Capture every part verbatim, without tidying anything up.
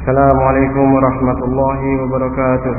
Assalamualaikum warahmatullahi wabarakatuh.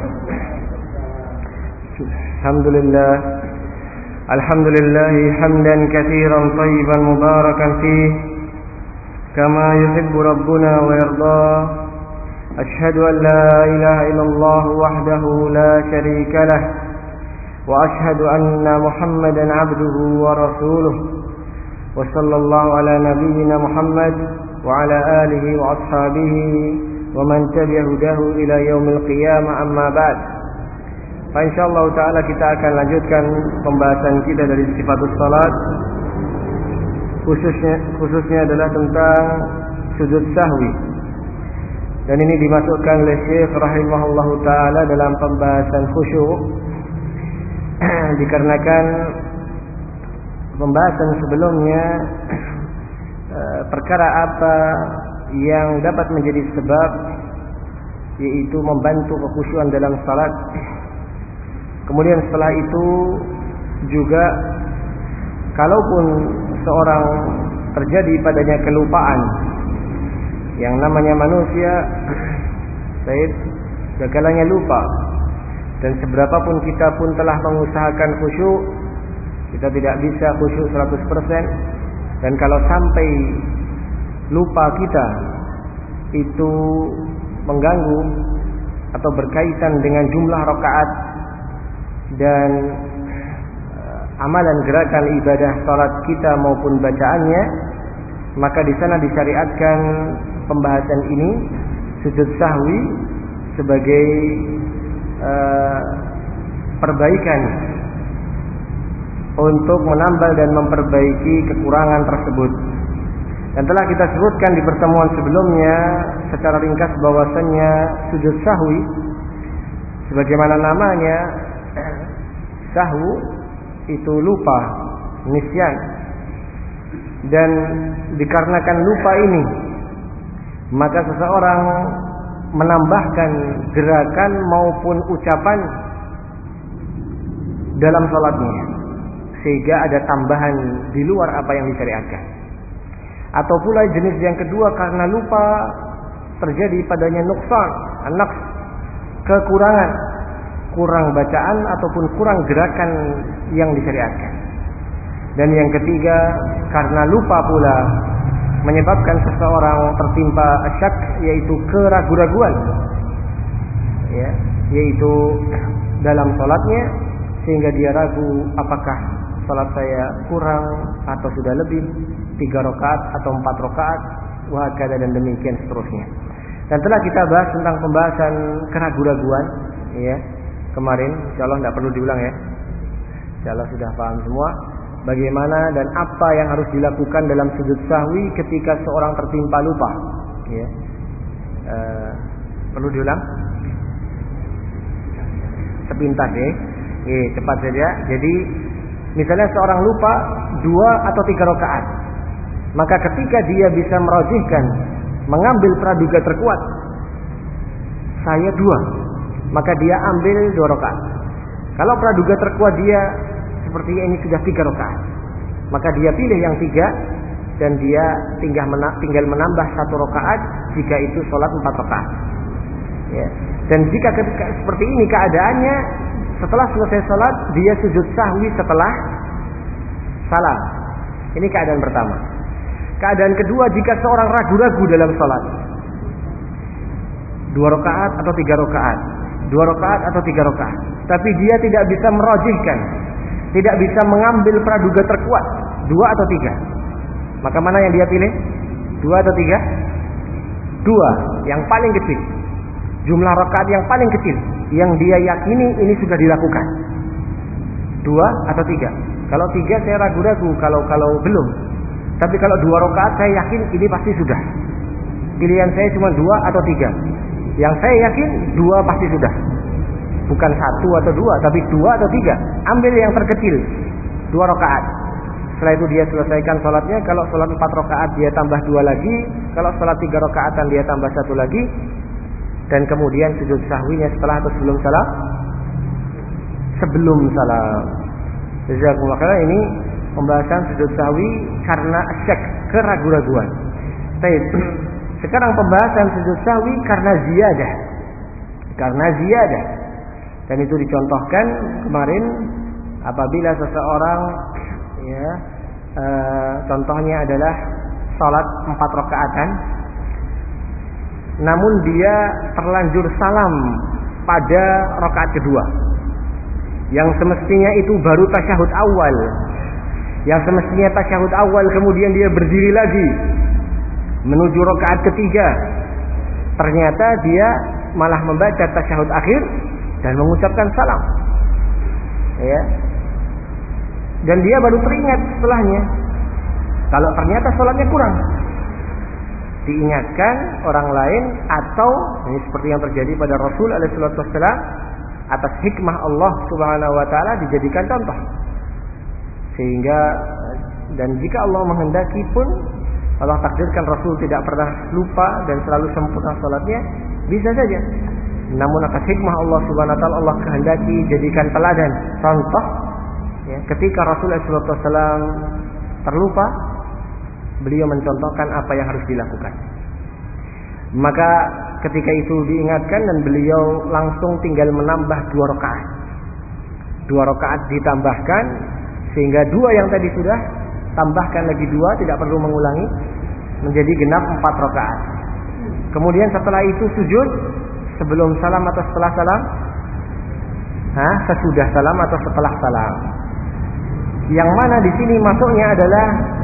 Alhamdulillah Alhamdulillah hamdan katsiran thayyiban mubarakan fih kama yuhibbu rabbuna wa yarda. Ashhadu an la ilaha illallah wahdahu la syarika lah wa ashhadu anna Muhammadan abduhu wa rasuluh. Wa sallallahu ala nabiyyina Muhammad wa ala alihi wa ashabihi wa man tabi'a hudahu ila yaumil qiyamah, amma ba'd. Fa insyaallah taala kita akan lanjutkan pembahasan kita dari sifatus salat, khususnya khususnya adalah tentang sujud sahwi. Dan ini dimasukkan oleh Syekh rahimahullahu taala dalam pembahasan khusyuk dikarenakan pembahasan sebelumnya perkara apa yang dapat menjadi sebab, yaitu membantu kekhusyuan dalam salat. Kemudian setelah itu juga, kalaupun seorang terjadi padanya kelupaan, yang namanya manusia Said segalanya lupa, dan seberapapun kita pun telah mengusahakan khusyuk, kita tidak bisa khusyuk seratus persen. Dan kalau sampai lupa kita itu mengganggu atau berkaitan dengan jumlah rakaat dan amalan gerakan ibadah salat kita maupun bacaannya, maka di sana disyariatkan pembahasan ini, sujud sahwi, sebagai uh, perbaikan untuk menambal dan memperbaiki kekurangan tersebut. Dan telah kita sebutkan di pertemuan sebelumnya secara ringkas bahwasannya sujud sahwi, sebagaimana namanya, sahwu itu lupa, nisyan. Dan dikarenakan lupa ini, maka seseorang menambahkan gerakan maupun ucapan dalam salatnya, sehingga ada tambahan di luar apa yang disyariatkan. Atau pula jenis yang kedua, karena lupa terjadi padanya nuksan, naqs, kekurangan, kurang bacaan ataupun kurang gerakan yang disyariatkan. Dan yang ketiga, karena lupa pula menyebabkan seseorang tertimpa syak, yaitu keraguan-raguan, ya, yaitu dalam salatnya, sehingga dia ragu apakah salat saya kurang atau sudah lebih tiga rakaat atau empat rakaat, wahakala, dan demikian seterusnya. Dan telah kita bahas tentang pembahasan keraguan-raguan, ya, kemarin. Insyaallah tidak perlu diulang, ya. Insyaallah sudah paham semua bagaimana dan apa yang harus dilakukan dalam sujud sahwi ketika seorang tertimpa lupa, ya. E, perlu diulang? Sepintas, ya. Oke, cepat saja. Jadi misalnya seorang lupa dua atau tiga rakaat, maka ketika dia bisa merajihkan, mengambil praduga terkuat, saya dua, maka dia ambil dua rakaat. Kalau praduga terkuat dia seperti ini sudah tiga rakaat, maka dia pilih yang tiga, dan dia tinggal menambah satu rakaat jika itu sholat empat rakaat. Ya. Dan jika ketika seperti ini keadaannya, setelah selesai sholat dia sujud sahwi setelah salam. Ini keadaan pertama. Keadaan kedua, jika seorang ragu-ragu dalam sholat, dua rakaat atau tiga rakaat, dua rakaat atau tiga rakaat, tapi dia tidak bisa merajihkan, tidak bisa mengambil praduga terkuat, dua atau tiga, maka mana yang dia pilih? Dua atau tiga? Dua, yang paling kecil, jumlah rakaat yang paling kecil, yang dia yakini ini sudah dilakukan. Dua atau tiga? Kalau tiga saya ragu-ragu, kalau kalau belum. Tapi kalau dua rakaat saya yakin ini pasti sudah. Pilihan saya cuma dua atau tiga. Yang saya yakin dua pasti sudah. Bukan satu atau dua, tapi dua atau tiga. Ambil yang terkecil, dua rakaat. Setelah itu dia selesaikan sholatnya. Kalau sholat empat rakaat dia tambah dua lagi. Kalau sholat tiga rakaatan dia tambah satu lagi. Dan kemudian sujud sahwinya setelah atau sebelum salam? Sebelum salam. Jazakumullah khairan. Ini pembahasan sujud sahwi karena syak, keraguan-raguan. Baik. Sekarang pembahasan sujud sahwi karena ziyadah. Karena ziyadah. Dan itu dicontohkan kemarin apabila seseorang ya e, contohnya adalah salat empat rakaatan, namun dia terlanjur salam pada rakaat kedua, yang semestinya itu baru tasyahud awal, yang semestinya tasyahud awal, kemudian dia berdiri lagi menuju rakaat ketiga, ternyata dia malah membaca tasyahud akhir dan mengucapkan salam, ya. Dan dia baru teringat setelahnya kalau ternyata sholatnya kurang. Diingatkan orang lain, atau ini seperti yang terjadi pada Rasul alaihi salatu wassalam, atas hikmah Allah Subhanahu wa taala dijadikan contoh. Sehingga, dan jika Allah menghendaki pun, Allah takdirkan Rasul tidak pernah lupa dan selalu sempurna sholatnya, bisa saja. Namun atas hikmah Allah Subhanahu wa taala, Allah kehendaki jadikan teladan, contoh, ya, ketika Rasul alaihi salatu wassalam terlupa, beliau mencontohkan apa yang harus dilakukan. Maka ketika itu diingatkan dan beliau langsung tinggal menambah dua rakaat. Dua rakaat ditambahkan, sehingga dua yang tadi sudah tambahkan lagi dua, tidak perlu mengulangi, menjadi genap empat rakaat. Kemudian setelah itu sujud sebelum salam atau setelah salam? Hah? Sesudah salam atau setelah salam? Yang mana di sini masuknya adalah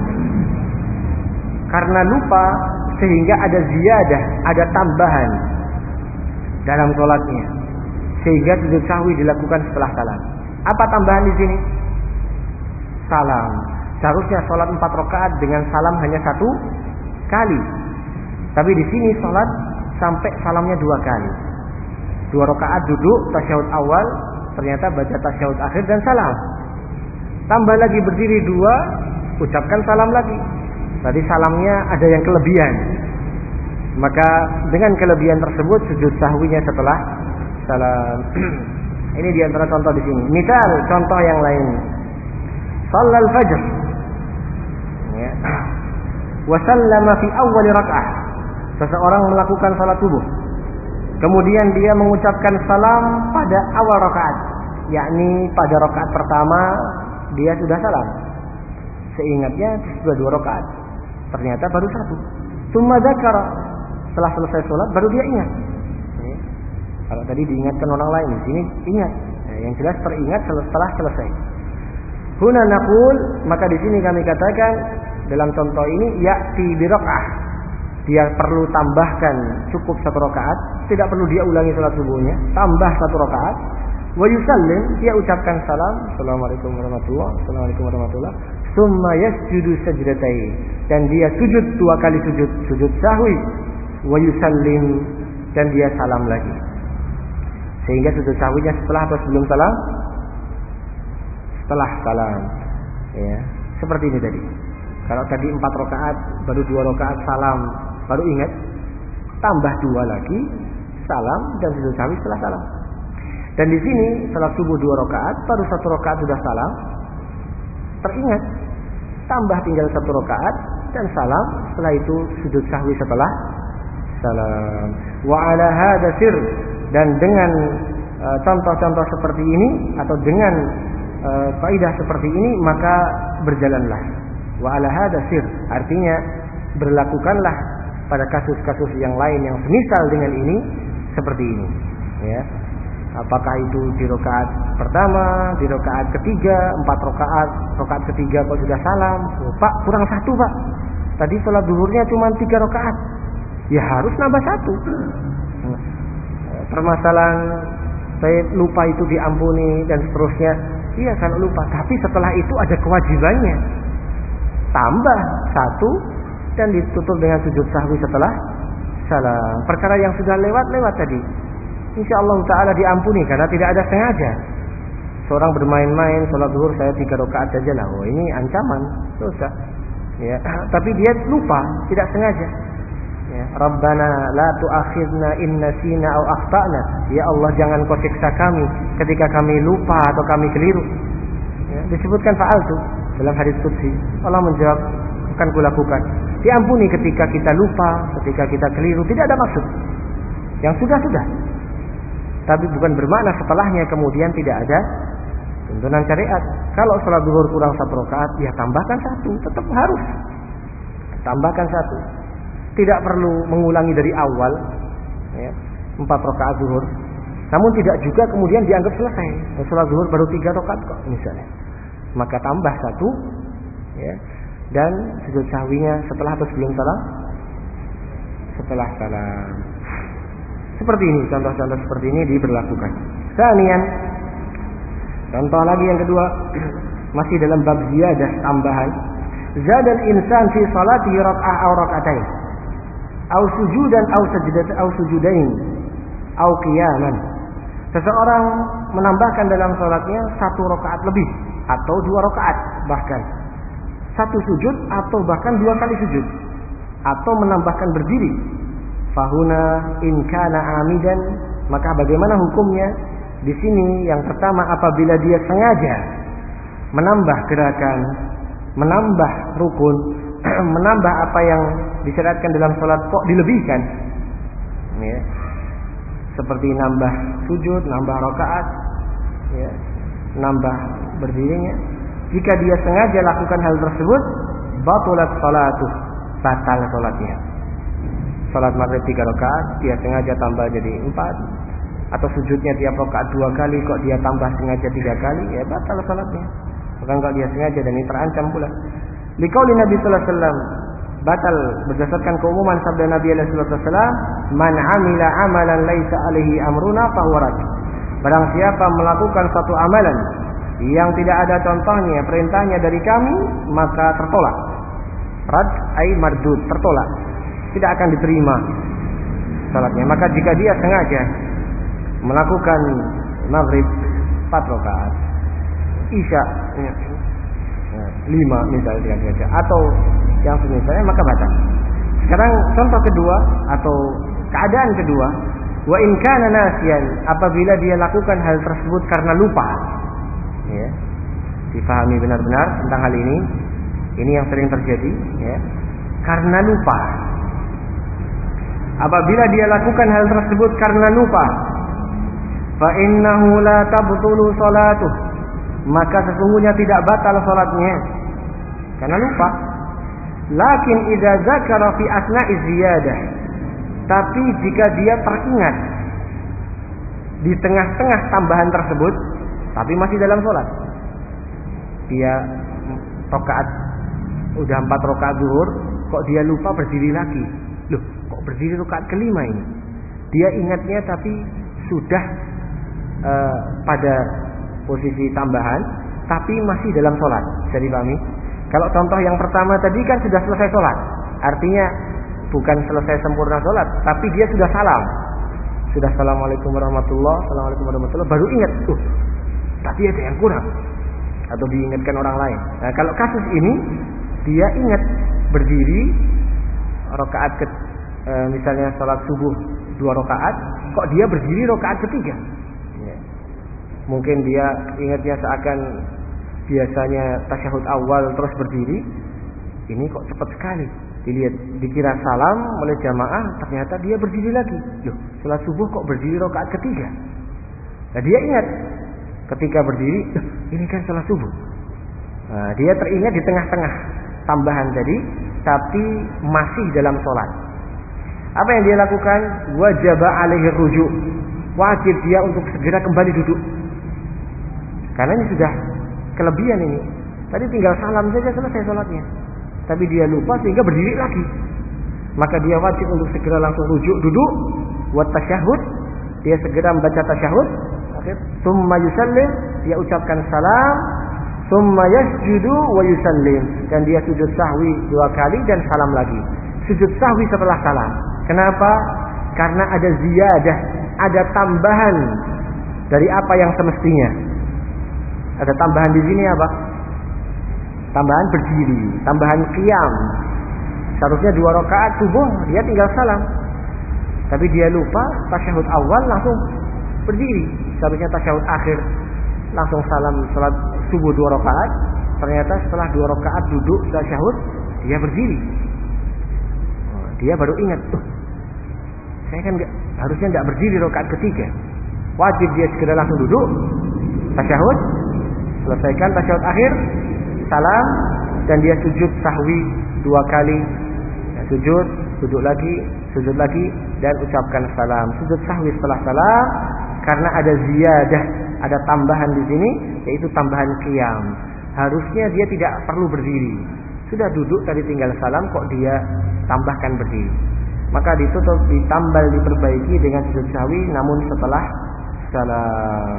karena lupa, sehingga ada ziyadah, ada tambahan dalam sholatnya, sehingga sujud sahwi dilakukan setelah salam. Apa tambahan di sini? Salam. Seharusnya sholat empat rakaat dengan salam hanya satu kali, tapi di sini sholat sampai salamnya dua kali. Dua rakaat duduk tasyahud awal, ternyata baca tasyahud akhir dan salam. Tambah lagi berdiri dua, ucapkan salam lagi. Tadi salamnya ada yang kelebihan, maka dengan kelebihan tersebut sujud sahwinya setelah salam. Ini diantara contoh di sini. Misal contoh yang lain, Shalal fajr, ya, wa sallama fi awwal rak'ah. Seseorang melakukan salat subuh, kemudian dia mengucapkan salam pada awal rakaat, yakni pada rakaat pertama dia sudah salam. Seingatnya sudah dua rakaat, ternyata baru satu. Tsumma dzakara, setelah selesai sholat baru dia ingat. Ya. Kalau tadi diingatkan orang lain, di sini ingat. Ya, yang jelas teringat setelah selesai. Huna naqul, maka di sini kami katakan dalam contoh ini ya'ti bi rak'ah. Dia perlu tambahkan cukup satu rakaat, tidak perlu dia ulangi salat subuhnya, tambah satu rakaat. Wa yusallim, dia ucapkan salam, assalamualaikum warahmatullahi, assalamualaikum warahmatullahi. Tsumma yasjudu sajdatain, dan dia sujud dua kali sujud, sujud sahwi. Wa yusallim, dan dia salam lagi. Sehingga sujud sahwinya setelah atau sebelum salam? Setelah salam. Ya, seperti ini tadi. Kalau tadi empat rakaat, baru dua rakaat salam, baru ingat, tambah dua lagi salam dan sujud sahwi setelah salam. Dan di sini salat subuh dua rakaat, baru satu rakaat sudah salam, teringat, tambah tinggal satu rakaat dan salam, setelah itu sujud sahwi setelah salam. Wa ala hadza sir, dan dengan uh, contoh-contoh seperti ini atau dengan uh, kaidah seperti ini maka berjalanlah. Wa ala hadza sir, artinya berlakukanlah pada kasus-kasus yang lain yang semisal dengan ini seperti ini, ya. Apakah itu di rakaat pertama, di rakaat ketiga, empat rakaat, rakaat ketiga kok sudah salam, oh, Pak kurang satu Pak, tadi sholat duhurnya cuma tiga rakaat, ya harus nambah satu. Permasalahan saya lupa itu diampuni dan seterusnya, iya kalau lupa, tapi setelah itu ada kewajibannya, tambah satu dan ditutup dengan sujud sahwi setelah salam. Perkara yang sudah lewat-lewat tadi, insyaallah ta'ala diampuni karena tidak ada sengaja. Seorang bermain-main sholat zuhur saya tiga rakaat saja lah, oh ini ancaman dosa, ya. Tapi dia lupa, tidak sengaja, ya. Rabbana la tu'akhidna in nasina aw akhtana, ya Allah jangan kau siksa kami ketika kami lupa atau kami keliru, ya. Disebutkan fa'altu dalam hadis qudsi, Allah menjawab akan kulakukan. Diampuni ketika kita lupa, ketika kita keliru, tidak ada maksud. Yang sudah-sudah. Tapi bukan bermakna setelahnya kemudian tidak ada tuntunan syariat. Kalau salat zuhur kurang satu rakaat, ya tambahkan satu, tetap harus. Tambahkan satu. Tidak perlu mengulangi dari awal, ya, empat rakaat zuhur. Namun tidak juga kemudian dianggap selesai. Salat zuhur baru tiga rakaat kok misalnya. Maka tambah satu, ya, dan sujud sahwinya setelah atau sebelum salam? Setelah salam. Seperti ini, contoh-contoh seperti ini diberlakukan. Kemudian contoh lagi yang kedua, masih dalam bab ziyadah tambahan. Zadal insan fi salatihi rak'ah aw rak'atain aw sujudan aw sajdat aw sujudain aw qiyaman. Seseorang menambahkan dalam salatnya satu rakaat lebih atau dua rakaat, bahkan satu sujud atau bahkan dua kali sujud, atau menambahkan berdiri. Fahuna in kana amidan, maka bagaimana hukumnya? Di sini yang pertama, apabila dia sengaja menambah gerakan, menambah rukun, menambah apa yang disyariatkan dalam salat kok dilebihkan, ya, seperti nambah sujud, nambah rakaat, ya, nambah berdirinya. Jika dia sengaja lakukan hal tersebut, batalat salatuh, batal salatnya. Salat maghrib tiga rakaat, dia sengaja tambah jadi empat, atau sujudnya tiap rakaat dua kali, kok dia tambah sengaja tiga kali, ya batal salatnya. Bukan kalau dia sengaja, dan ini terancam pula. Liqauli Nabi sallallahu alaihi wasallam, batal berdasarkan keumuman sabda Nabi sallallahu alaihi wasallam, man amila amalan laisa alaihi amruna fahuwa rad. Barang siapa melakukan satu amalan yang tidak ada contohnya, perintahnya dari kami, maka tertolak. Rad ay mardud, tertolak, tidak akan diterima salatnya. Maka jika dia sengaja melakukan maghrib empat rakaat, isya lima misalnya, atau yang semisalnya, maka batal. Sekarang contoh kedua atau keadaan kedua, wa in kana nasiyan, apabila dia lakukan hal tersebut karena lupa, ya, difahami benar-benar tentang hal ini. Ini yang sering terjadi, ya, karena lupa. Apabila dia lakukan hal tersebut karena lupa, fa innahu la tabtulu salatuh, maka sesungguhnya tidak batal salatnya karena lupa. Lakin idza zakara fi asna'i ziyadah, tapi jika dia teringat di tengah-tengah tambahan tersebut, tapi masih dalam salat, dia rakaat udah empat rakaat zuhur, kok dia lupa berdiri lagi. Loh, kok berdiri rakaat kelima ini? Dia ingatnya tapi sudah uh, pada posisi tambahan, tapi masih dalam sholat. Bisa dipahami? Kalau contoh yang pertama tadi kan sudah selesai sholat, artinya bukan selesai sempurna sholat, tapi dia sudah salam, sudah assalamualaikum warahmatullah, assalamualaikum warahmatullah, baru ingat, tuh tadi ada yang kurang, atau diingatkan orang lain. Nah, kalau kasus ini dia ingat berdiri rakaat ke, e, misalnya sholat subuh dua rakaat, kok dia berdiri rakaat ketiga. Mungkin dia ingatnya seakan biasanya tasyahud awal terus berdiri, ini kok cepat sekali. Dilihat, dikira salam oleh jamaah, ternyata dia berdiri lagi. Loh, sholat subuh kok berdiri rakaat ketiga? Nah, dia ingat ketika berdiri, ini kan sholat subuh. Nah, dia teringat di tengah-tengah tambahan tadi, tapi masih dalam sholat. Apa yang dia lakukan? Wajib alaihi rujuk, wajib dia untuk segera kembali duduk. Karena ini sudah kelebihan ini. Tadi tinggal salam saja selesai sholatnya, tapi dia lupa sehingga berdiri lagi. Maka dia wajib untuk segera langsung rujuk duduk, buat tasyahud, dia segera membaca tasyahud, summa yusallim, dia ucapkan salam, summa yasjudu wa yusallim, dan dia sujud sahwi dua kali dan salam lagi. Sujud sahwi setelah salam. Kenapa? Karena ada ziyadah, ada tambahan dari apa yang semestinya. Ada tambahan di sini apa? Tambahan berdiri, tambahan qiyam. Seharusnya dua rakaat subuh, dia tinggal salam, tapi dia lupa tasyahud awal langsung berdiri. Seharusnya tasyahud akhir langsung salam salat subuh dua rakaat. Ternyata setelah dua rakaat duduk tasyahud, dia berdiri. dia baru ingat, tuh, saya kan gak, harusnya nggak berdiri rakaat ketiga. Wajib dia segera langsung duduk, tasyahud, selesaikan tasyahud akhir, salam, dan dia sujud sahwi dua kali. Ya, sujud, duduk lagi, sujud lagi, dan ucapkan salam. Sujud sahwi setelah salam, karena ada ziyadah, ada tambahan di sini, yaitu tambahan qiyam. Harusnya dia tidak perlu berdiri. Sudah duduk tadi tinggal salam, kok dia tambahkan berdiri. Maka ditutup, ditambal, diperbaiki dengan sujud sahwi, namun setelah salam.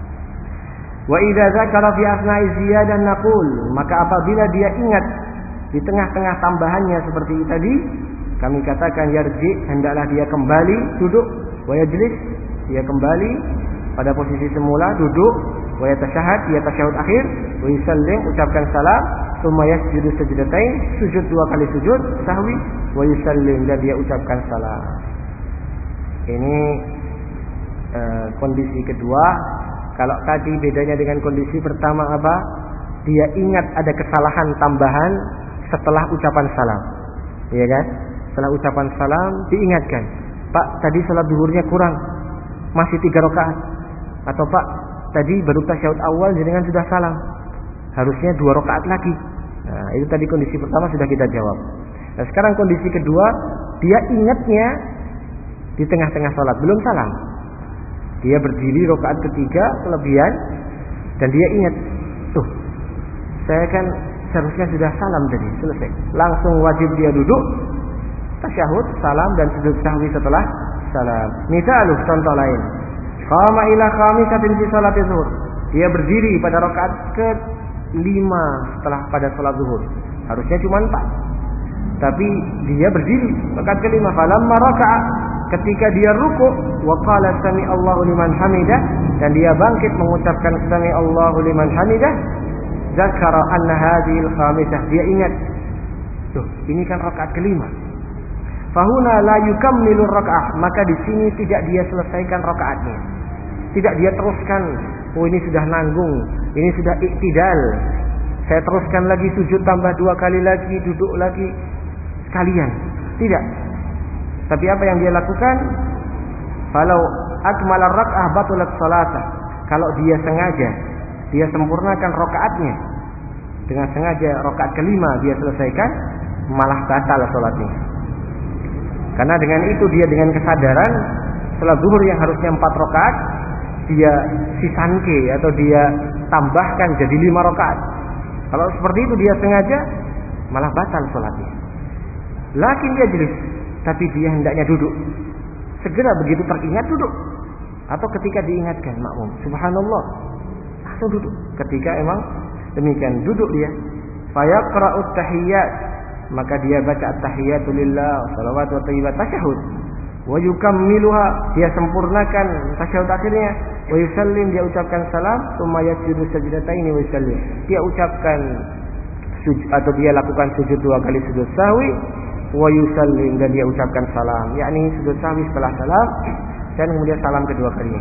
Wa idza dzakara fi asna'i ziyadah naqul, maka apabila dia ingat di tengah-tengah tambahannya seperti tadi, kami katakan yarji, hendaklah dia kembali duduk, wa yajlis, dia kembali pada posisi semula duduk, wa yatashahhad, dia tasyahud akhir, wa yusallim, ucapkan salam, tsumma yasjudu sajdatain, sujud dua kali sujud sahwi, wa yusallim, dan dia ucapkan salam. Ini uh, kondisi kedua. Kalau tadi bedanya dengan kondisi pertama apa? Dia ingat ada kesalahan tambahan setelah ucapan salam. Iya kan? Setelah ucapan salam diingatkan, Pak, tadi salat zuhurnya kurang, masih tiga rakaat. Atau Pak, tadi baru tasyahud awal jenengan sudah salam, harusnya dua rakaat lagi. Nah, itu tadi kondisi pertama sudah kita jawab. Nah, sekarang kondisi kedua, dia ingatnya di tengah-tengah salat, belum salam. Dia berdiri rakaat ketiga kelebihan, dan dia ingat, tuh, saya kan seharusnya sudah salam tadi, selesai. Langsung wajib dia duduk, tasyahud, salam, dan sujud sahwi setelah salam. Misalnya contoh lain, qama ila khamisatin fi sholati zuhur, dia berdiri pada rakaat ke lima setelah pada salat zuhur. Harusnya cuma empat, tapi dia berdiri rakaat kelima. Falamma raka'a, ketika dia rukuk, wa qala sami Allahu liman hamidah, dan dia bangkit mengucapkan sami Allahu liman hamidah, zakara anna hadhil khamisah, dia ingat, tuh, ini kan rakaat kelima. Fahuna la yukammilu rakaah, maka di sini tidak dia selesaikan rakaatnya, tidak dia teruskan. Oh, ini sudah nanggung, ini sudah iktidal, saya teruskan lagi sujud tambah dua kali lagi, duduk lagi sekalian. Tidak. Tapi apa yang dia lakukan? Falau akmala rak'ah batulat salatah. Kalau dia sengaja, dia sempurnakan rakaatnya, dengan sengaja rakaat kelima dia selesaikan, malah batal salatnya. Karena dengan itu dia dengan kesadaran salat zuhur yang harusnya empat rakaat, dia sisanke atau dia tambahkan jadi lima rakaat. Kalau seperti itu dia sengaja, malah batal salatnya. Lakin dia jelis, tapi dia hendaknya duduk. Segera begitu teringat duduk. Atau ketika diingatkan makmum, subhanallah, langsung duduk. Ketika emang demikian duduk dia, fayaqra'ut tahiyyat, maka dia baca at-tahiyyatu lillah, salawat wa thayyibat, tasyahud. Wa yukammiluha, dia sempurnakan tasyahud akhirnya. Wa yusallim, dia ucapkan salam. Tsumma yasjudu sajdataini wa yusallim, dia ucapkan sujud, atau dia lakukan sujud dua kali sujud sahwi, wa yusallim, dan dia ucapkan salam, yakni sujud sahwi setelah salam, dan kemudian salam kedua kalinya.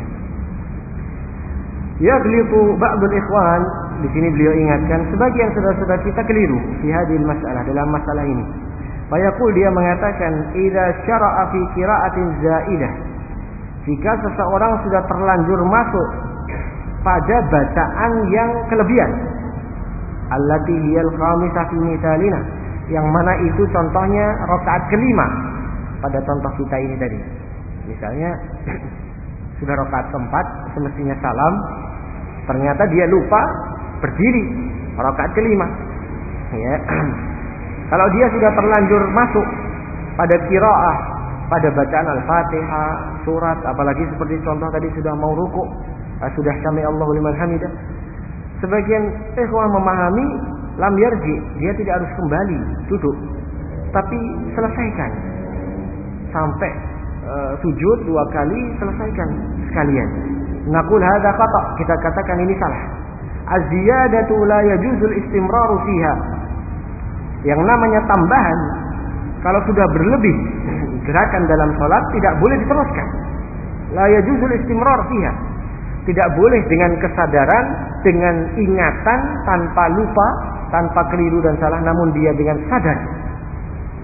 Yaghlitu ba'dul ikhwan, di sini beliau ingatkan sebagian saudara-saudara kita keliru fi hadhil masalah, dalam masalah ini. Fayaqul, dia mengatakan, idza syara'a fi qira'atin zaidah, jika seseorang sudah terlanjur masuk pada bacaan yang kelebihan, allati hiyal khamisah fi mithalina, yang mana itu contohnya rakaat kelima pada contoh kita ini tadi. Misalnya sudah rakaat keempat, semestinya salam, ternyata dia lupa berdiri rakaat kelima. Ya. Kalau dia sudah terlanjur masuk pada qiraah, pada bacaan Al-Fatihah, surat, apalagi seperti contoh tadi sudah mau rukuk, sudah sami Allahu liman hamidah, sebagian ikhwan memahami lam yarji, dia tidak harus kembali duduk, tapi selesaikan sampai uh, sujud dua kali, selesaikan sekalian. Naqul hadza khata, kita katakan ini salah. Az-ziyadatu la yajuzul istimraru fiha, yang namanya tambahan kalau sudah berlebih gerakan dalam salat tidak boleh diteruskan. La yajuzul istimrar fiha, tidak boleh dengan kesadaran, dengan ingatan, tanpa lupa, tanpa keliru dan salah, namun dia dengan sadar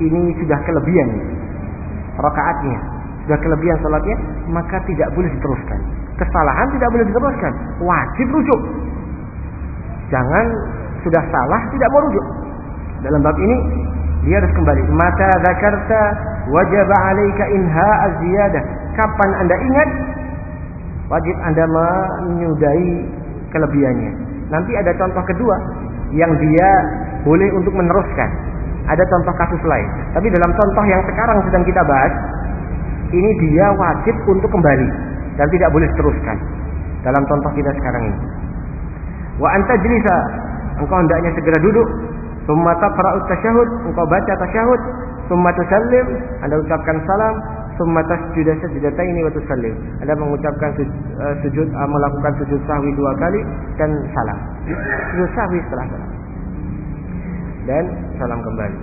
ini sudah kelebihan rakaatnya, sudah kelebihan salatnya, maka tidak boleh diteruskan. Kesalahan tidak boleh diteruskan, wajib rujuk. Jangan sudah salah tidak mau rujuk. Dalam bab ini dia harus kembali. Mata dzakarta wajib 'alaika inha az-ziyadah. Kapan Anda ingat, wajib Anda menyudahi kelebihannya. Nanti ada contoh kedua yang dia boleh untuk meneruskan. Ada contoh kasus lain. Tapi dalam contoh yang sekarang sedang kita bahas, ini dia wajib untuk kembali dan tidak boleh diteruskan. Dalam contoh kita sekarang ini. Wa anta jlisa, engkau hendaknya segera duduk. Tsumma taqra'u tasyahud, engkau baca tasyahud. Tsumma tusallim, Anda ucapkan salam. Tsumma tasjuda sajdataini wa tusallim, Anda mengucapkan sujud, uh, sujud uh, melakukan sujud sahwi dua kali dan salam. Sujud sahwi setelah salam dan salam kembali.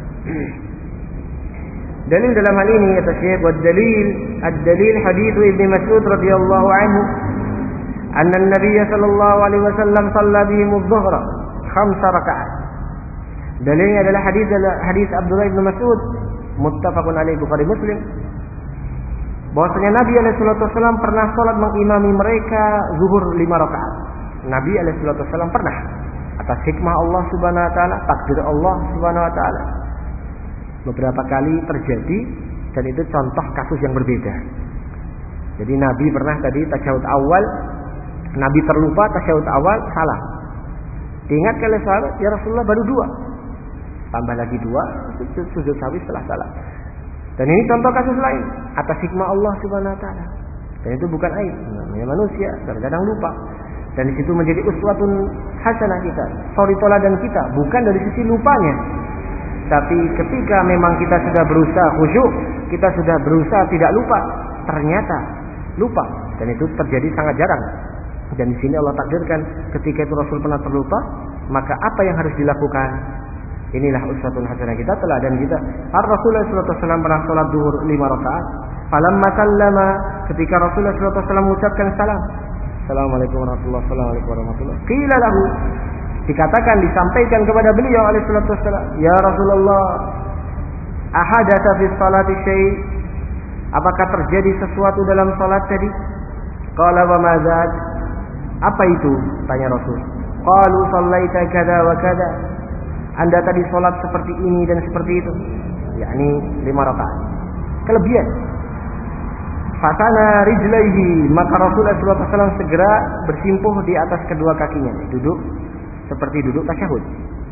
Dalil dalam hal ini kata Syekh, wa dalil ad-dalil hadits Ibnu Mas'ud radhiyallahu anhu anna an-nabiy sallallahu alaihi wasallam shalla bihim adh-dhuhra khamsa rakaat. Dalilnya adalah hadis hadis Abdullah bin Mas'ud muttafaqun alaihi Bukhari Muslim, bahwasanya Nabi alaihi salatu wasallam pernah salat mengimami mereka zuhur lima rakaat. Nabi alaihi salatu wasallam pernah, atas hikmah Allah Subhanahu wa taala, takdir Allah Subhanahu wa taala, beberapa kali terjadi, dan itu contoh kasus yang berbeda. Jadi Nabi pernah tadi tasyahud awal, Nabi terlupa tasyahud awal, salah. Diingat oleh sahabat, ya Rasulullah baru dua. Tambah lagi dua, sujud, sujud sahwi setelah salat. Dan ini contoh kasus lain atas hikmah Allah Subhanahu wa taala. Dan itu bukan aib, namanya manusia, kadang-kadang lupa. Dan di situ menjadi uswatun hasanah kita, suri toladan kita, bukan dari sisi lupanya. Tapi ketika memang kita sudah berusaha khusyuk, kita sudah berusaha tidak lupa, ternyata lupa, dan itu terjadi sangat jarang. Dan di sini Allah takdirkan ketika itu Rasul pernah terlupa, maka apa yang harus dilakukan? Inilah uswatun hasanah kita, teladan kita. Ar-Rasulullah sallallahu alaihi wasallam pernah salat zuhur lima rakaat. Falamma sallama, ketika Rasulullah sallallahu alaihi wasallam mengucapkan salam, Assalamualaikum warahmatullahi wabarakatuh. Qila lahu, dikatakan, disampaikan kepada beliau alaihi salatu wasallam, ya Rasulullah, ahadatsa fi sholati syai', apakah terjadi sesuatu dalam salat tadi? Qala wa ma dzak, apa itu? Tanya Rasul. Qalu shallaita kadza wa kadza, Anda tadi salat seperti ini dan seperti itu, yakni lima rakaat. Kelebihan. Fatana rijlaihi, maka Rasulullah sallallahu alaihi wasallam segera bersimpuh di atas kedua kakinya, duduk seperti duduk tasyahud.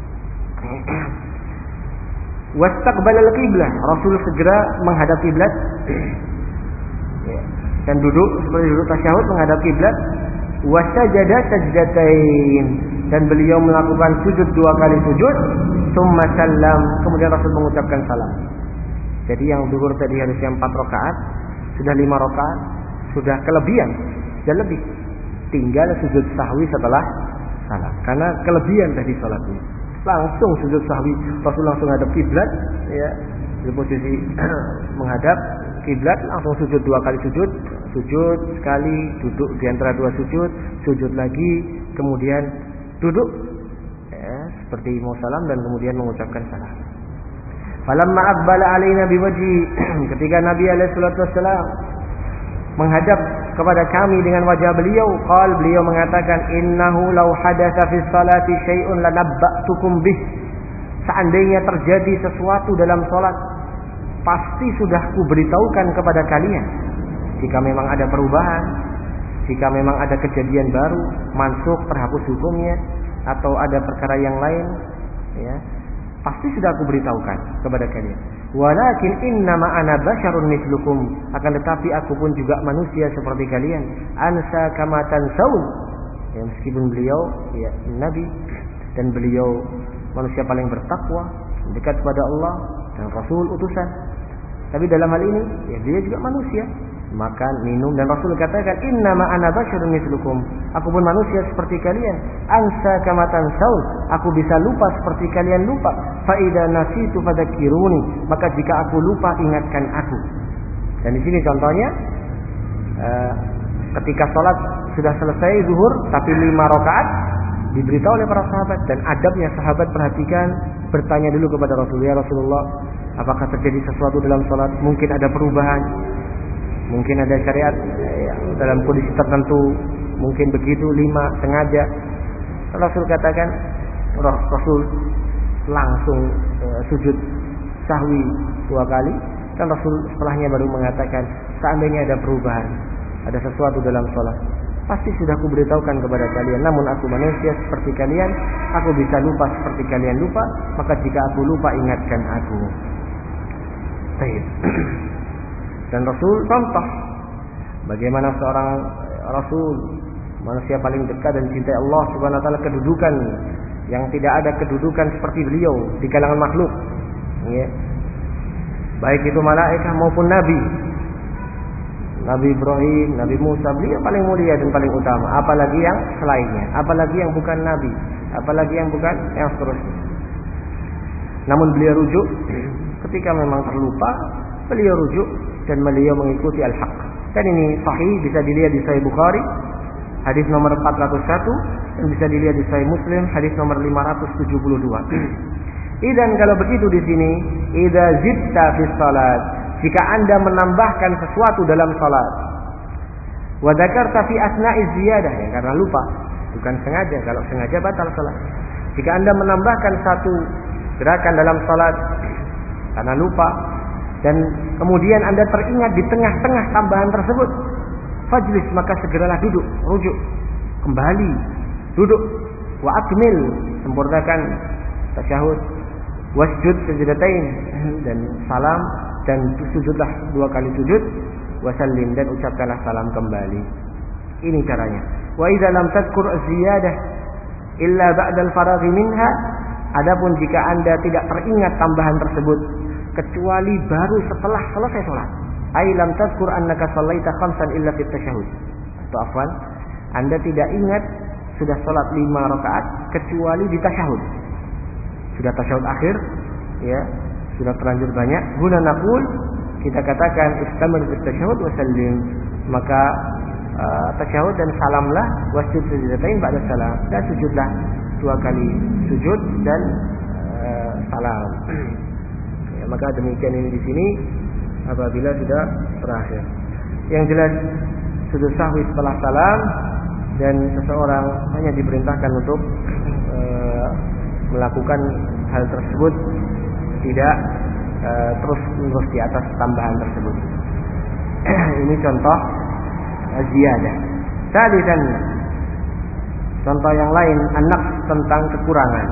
Wastaqbala al-qiblah, Rasul segera menghadap kiblat dan duduk seperti duduk tasyahud menghadap kiblat. Wasajada sajdatain, dan beliau melakukan sujud dua kali sujud. Tsumma sallam, kemudian Rasul mengucapkan salam. Jadi yang zuhur tadi harusnya empat rakaat, sudah lima rakaat, sudah kelebihan dan lebih. Tinggal sujud sahwi setelah salam, karena kelebihan tadi salatnya. Langsung sujud sahwi, Rasul langsung hadap kiblat, ya, di posisi menghadap kiblat, langsung sujud dua kali sujud, sujud sekali, duduk di antara dua sujud, sujud lagi, kemudian duduk, ya, seperti mau salam dan kemudian mengucapkan salam. Falamma aqbala alaina biwajhi, ketika Nabi alaihi salatu wasallam menghadap kepada kami dengan wajah beliau, qal, beliau mengatakan, innahu law hadatsa fi sholati syai'un lanabba'tukum bih, seandainya terjadi sesuatu dalam salat, pasti sudah kuberitahukan kepada kalian. Jika memang ada perubahan, jika memang ada kejadian baru, mansukh, terhapus hukumnya, atau ada perkara yang lain, ya, pasti sudah aku beritahukan kepada kalian. Walakin innama ana basyarun mislukum, akan tetapi aku pun juga manusia seperti kalian. Ansa kama tansaun, ya, meskipun beliau, ya, nabi, dan beliau manusia paling bertakwa, dekat kepada Allah dan Rasul utusan, tapi dalam hal ini, ya, dia juga manusia, makan, minum, dan Rasul katakan, innama ana basyarun mislukum, aku pun manusia seperti kalian. Ansa kama tansaun, aku bisa lupa seperti kalian lupa. Fa idza nasitu fadzakiruni, maka jika aku lupa ingatkan aku. Dan di sini contohnya, uh, ketika sholat sudah selesai zuhur tapi lima rakaat, diberitahu oleh para sahabat, dan adabnya sahabat perhatikan, bertanya dulu kepada Rasul, ya Rasulullah, apakah terjadi sesuatu dalam salat? Mungkin ada perubahan, mungkin ada syariat ya, dalam kondisi tertentu, mungkin begitu, lima sengaja. Rasul katakan, Rasul langsung uh, sujud sahwi dua kali, dan Rasul setelahnya baru mengatakan, seandainya ada perubahan, ada sesuatu dalam salat, pasti sudah aku beritahukan kepada kalian. Namun aku manusia seperti kalian, aku bisa lupa seperti kalian lupa, maka jika aku lupa, ingatkan aku. Baik. Dan Rasul contoh bagaimana seorang Rasul, manusia paling dekat dan cintai Allah Subhanahu wa taala, kedudukan yang tidak ada kedudukan seperti beliau di kalangan makhluk, ya. Baik itu malaikat maupun nabi. Nabi Ibrahim, Nabi Musa, beliau paling mulia dan paling utama. Apalagi yang selainnya, apalagi yang bukan nabi, apalagi yang bukan yang seterusnya. Namun beliau rujuk ketika memang terlupa, beliau rujuk dan beliau mengikuti al-haq. Dan ini sahih, bisa dilihat di Sahih Bukhari hadis nomor empat ratus satu, dan bisa dilihat di Sahih Muslim hadis nomor lima ratus tujuh puluh dua. Idan kalau begitu di sini, idza zidta fi shalat, jika Anda menambahkan sesuatu dalam salat, wa dzakarta fi asna'i ziyadah, ya karena lupa, bukan sengaja. Kalau sengaja batal salat. Jika Anda menambahkan satu gerakan dalam salat karena lupa, dan kemudian Anda teringat di tengah-tengah tambahan tersebut, fajlis, maka segeralah duduk, rujuk kembali, duduk, wa akmil, sempurnakan tasyahud, wasjud sajdatain, dan salam, dan sujudlah dua kali sujud, wasallim, dan ucapkanlah salam kembali. Ini caranya. Wa idza lam tadhkur ziyadah illa ba'da al-faraghi minha, adapun jika Anda tidak teringat tambahan tersebut kecuali baru setelah selesai salat, ai lam tadhkur annaka shallaita khamsan illa fit tasyahud, atau afwan, Anda tidak ingat sudah salat lima rakaat kecuali di tasyahud, sudah tasyahud akhir, ya, sudah terlanjur banyak. Guna naqul, kita katakan istamir fit tasyahud wa sallim, maka uh, tasyahud dan salamlah, wasjud sajdatain ba'da salam, dan sujudlah dua kali sujud dan uh, salam. Ya, maka demikian ini di sini apabila sudah terakhir. Yang jelas sujud sahwi setelah salam, dan seseorang hanya diperintahkan untuk uh, melakukan hal tersebut, tidak uh, terus menerus di atas tambahan tersebut. Ini contoh uh, ziyadah. Salisan, contoh yang lain, anak tentang kekurangan,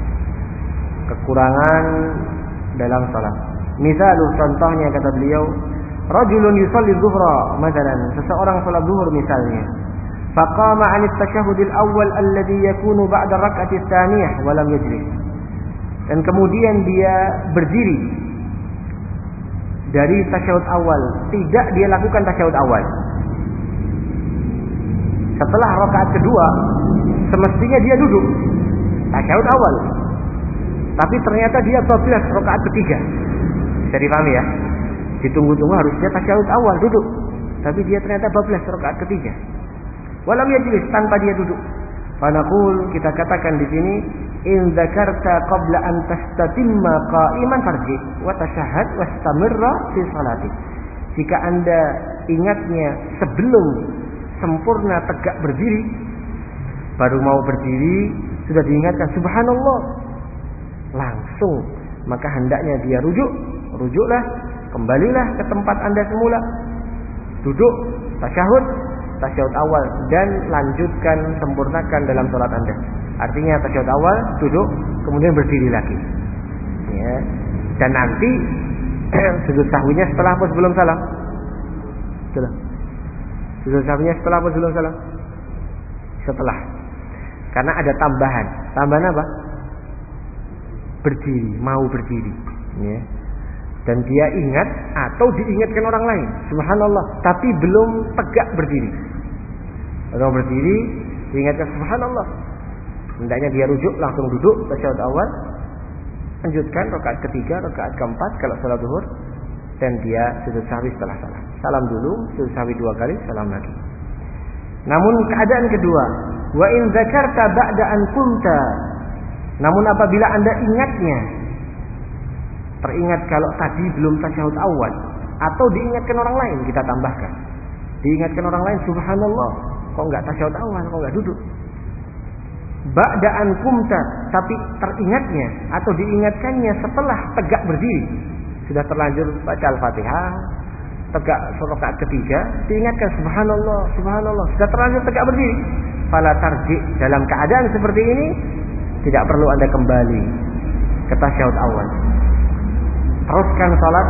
kekurangan dalam salat. Misalnya, contohnya kata beliau, rajulun yusalli dhuhra, misalnya seseorang salat zuhur misalnya, faqama 'an at-tashahhud al-awwal alladhi yakunu ba'da ar-rak'ati ats-tsaniyah wa lam yajlis, dan kemudian dia berdiri dari tasyahud awal, tidak dia lakukan tasyahud awal. Setelah rakaat kedua semestinya dia duduk tasyahud awal, tapi ternyata dia bablas rakaat ketiga. Bisa dipahami ya? Ditunggu-tunggu harusnya tasyahud awal duduk, tapi dia ternyata bablas rakaat ketiga. Walam yajlis, tanpa dia duduk. Fanaqul, kita katakan di sini, in dzakarta qabla an tastatimma qa'iman farji wa tashahhad wastamirra fi salati. Jika Anda ingatnya sebelum sempurna tegak berdiri, baru mau berdiri sudah diingatkan subhanallah, langsung, maka hendaknya dia rujuk, rujuklah, kembalilah ke tempat Anda semula, duduk, tasyahud, tasyahud awal, dan lanjutkan, sempurnakan dalam salat Anda. Artinya tasyahud awal, duduk, kemudian berdiri lagi, ya. Dan nanti sujud sahwinya setelah apa sebelum salam? Setelah. Sujud sahwinya setelah apa sebelum salam? Setelah. Karena ada tambahan. Tambahan apa? Berdiri, mau berdiri, ya. Dan dia ingat atau diingatkan orang lain, subhanallah, tapi belum tegak berdiri. Kalau berdiri diingatkan subhanallah, hendaknya dia rujuk, langsung duduk tasyahud awal, lanjutkan rakaat ketiga, rakaat keempat kalau salat zuhur, dan dia sujud sahwi setelah salam. Salam dulu, sujud sahwi dua kali, salam lagi. Namun keadaan kedua, Wa in dzakarta ba'da an qumta. Namun apabila Anda ingatnya, teringat kalau tadi belum tasyahud awal, atau diingatkan orang lain, kita tambahkan. Diingatkan orang lain, subhanallah, kok enggak tasyahud awal, kok enggak duduk. Ba'da an qumta, tapi teringatnya atau diingatkannya setelah tegak berdiri. Sudah terlanjur baca Al-Fatihah, tegak rakaat ketiga, diingatkan subhanallah, subhanallah, sudah terlanjur tegak berdiri. Fala tarji, dalam keadaan seperti ini tidak perlu Anda kembali ke tasyahud awal. Teruskan salat,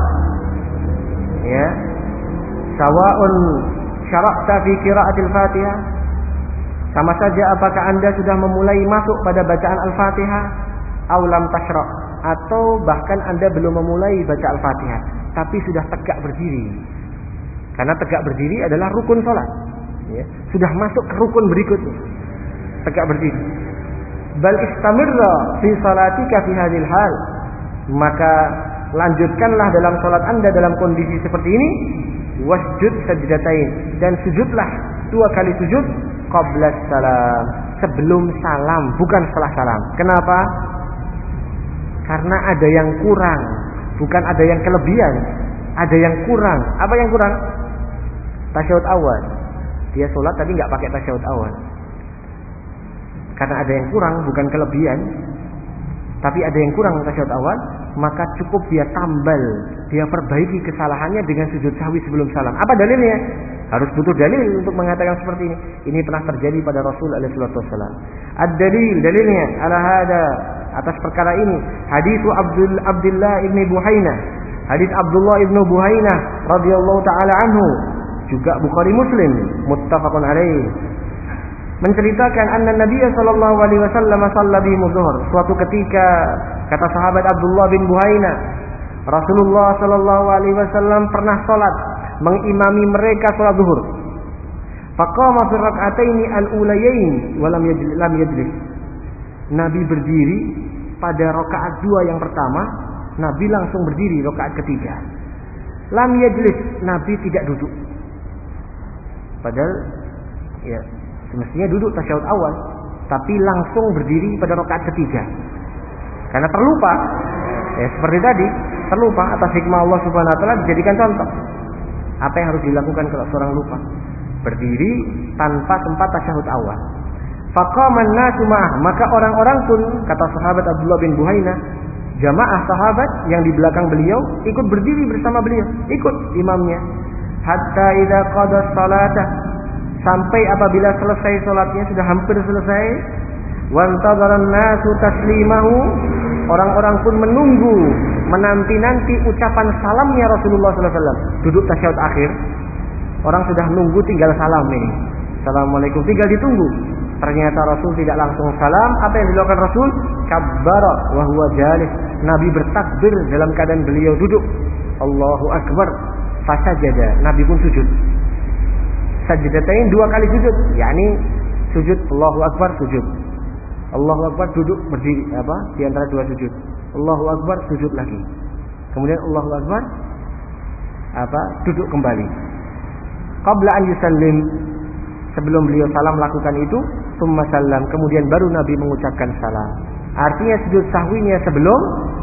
ya. Sawa'un syara'ta fi qira'atil Fatihah, sama saja apakah Anda sudah memulai masuk pada bacaan Al-Fatihah, aw lam tashra', atau bahkan Anda belum memulai baca Al-Fatihah tapi sudah tegak berdiri. Karena tegak berdiri adalah rukun salat, ya. Sudah masuk ke rukun berikutnya, tegak berdiri. Bal istamirra fi salatika fi hadhil hal, maka lanjutkanlah dalam salat Anda dalam kondisi seperti ini. Wasjud sajdatain, dan sujudlah dua kali sujud qabla salam, sebelum salam, bukan setelah salam. Kenapa? Karena ada yang kurang, bukan ada yang kelebihan. Ada yang kurang. Apa yang kurang? Tasyahud awal. Dia sholat tadi nggak pakai tasyahud awal. Karena ada yang kurang, bukan kelebihan, tapi ada yang kurang tasyahud awal, maka cukup dia tambal, dia perbaiki kesalahannya dengan sujud sahwi sebelum salam. Apa dalilnya? Harus butuh dalil untuk mengatakan seperti ini. Ini pernah terjadi pada Rasul alaihi wasallam. Ad-dalil, dalilnya ala hada, atas perkara ini, hadits Abdul Abdullah ibn Buhainah, hadits Abdullah ibn Buhainah radhiyallahu taala anhu, juga Bukhari Muslim, muttafaqun alaih, menceritakan anna Nabi sallallahu alaihi wasallam shalla bihim zuhur. Suatu ketika, kata sahabat Abdullah bin Buhainah, Rasulullah sallallahu alaihi wasallam pernah salat mengimami mereka salat zuhur. Faqama fi rak'ataini al-ulayain wa lam yajlis, lam yajlis. Nabi berdiri pada rakaat dua yang pertama, Nabi langsung berdiri rakaat ketiga. Lam yajlis, Nabi tidak duduk. Padahal ya semestinya duduk tasyahud awal, tapi langsung berdiri pada rakaat ketiga. Karena terlupa, ya seperti tadi, terlupa atas hikmah Allah Subhanahu wa taala dijadikan contoh. Apa yang harus dilakukan kalau seorang lupa? Berdiri tanpa sempat tasyahud awal. Faqama an-nasu ma'ah, maka orang-orang pun, kata sahabat Abdullah bin Buhainah, jamaah sahabat yang di belakang beliau ikut berdiri bersama beliau, ikut imamnya. Hatta idza qada salatah, sampai apabila selesai salatnya, sudah hampir selesai. Wantadhara an-nasu taslimahu, orang-orang pun menunggu, menanti-nanti ucapan salamnya Rasulullah sallallahu alaihi wasallam. Duduk tasyahud akhir, orang sudah nunggu, tinggal salam ini. Assalamualaikum, tinggal ditunggu. Ternyata Rasul tidak langsung salam. Apa yang dilakukan Rasul? Kabbara wa huwa jalis. Nabi bertakbir dalam keadaan beliau duduk. Allahu akbar. Fasajada, Nabi pun sujud. Sajdatain, dua kali sujud, yakni sujud Allahu akbar, sujud. Allahu akbar, duduk berdiri, apa? Di antara dua sujud. Allahu akbar, sujud lagi. Kemudian Allahu akbar, apa? Duduk kembali. Qabla an yusallim, sebelum beliau salam lakukan itu, summa salam, kemudian baru Nabi mengucapkan salam. Artinya sujud sahwinya sebelum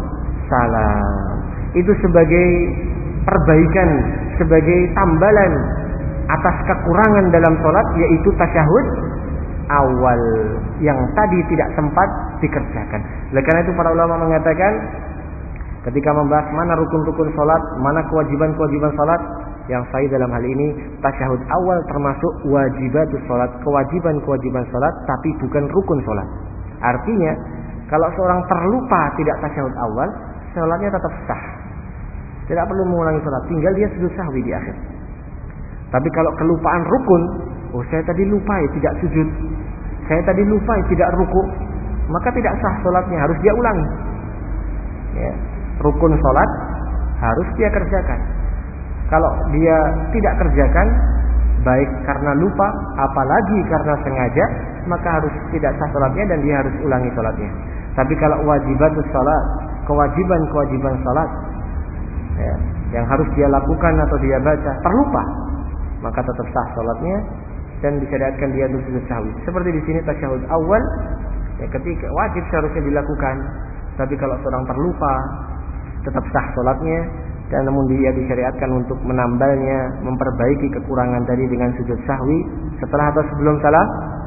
salam. Itu sebagai perbaikan, sebagai tambalan atas kekurangan dalam sholat, yaitu tasyahud awal yang tadi tidak sempat dikerjakan. Oleh karena itu para ulama mengatakan, ketika membahas mana rukun-rukun sholat, mana kewajiban-kewajiban sholat, yang sahih dalam hal ini tasyahud awal termasuk wajibatus sholat, kewajiban-kewajiban sholat, tapi bukan rukun sholat. Artinya kalau seorang terlupa tidak tasyahud awal, sholatnya tetap sah, tidak perlu mengulangi sholat, tinggal dia sujud sahwi di akhir. Tapi kalau kelupaan rukun, oh saya tadi lupa ya tidak sujud, saya tadi lupa ya tidak ruku, maka tidak sah sholatnya, harus dia ulangi. Ya, rukun sholat harus dia kerjakan. Kalau dia tidak kerjakan, baik karena lupa, apalagi karena sengaja, maka harus tidak sah sholatnya dan dia harus ulangi sholatnya. Tapi kalau wajibatus sholat, kewajiban-kewajiban sholat, ya, yang harus dia lakukan atau dia baca, terlupa, maka tetap sah sholatnya dan disyariatkan dia untuk sujud sahwi. Seperti di sini tasyahud awal, ya ketika wajib seharusnya dilakukan, tapi kalau seorang terlupa tetap sah salatnya, dan namun dia disyariatkan untuk menambalnya, memperbaiki kekurangan tadi dengan sujud sahwi setelah atau sebelum salam?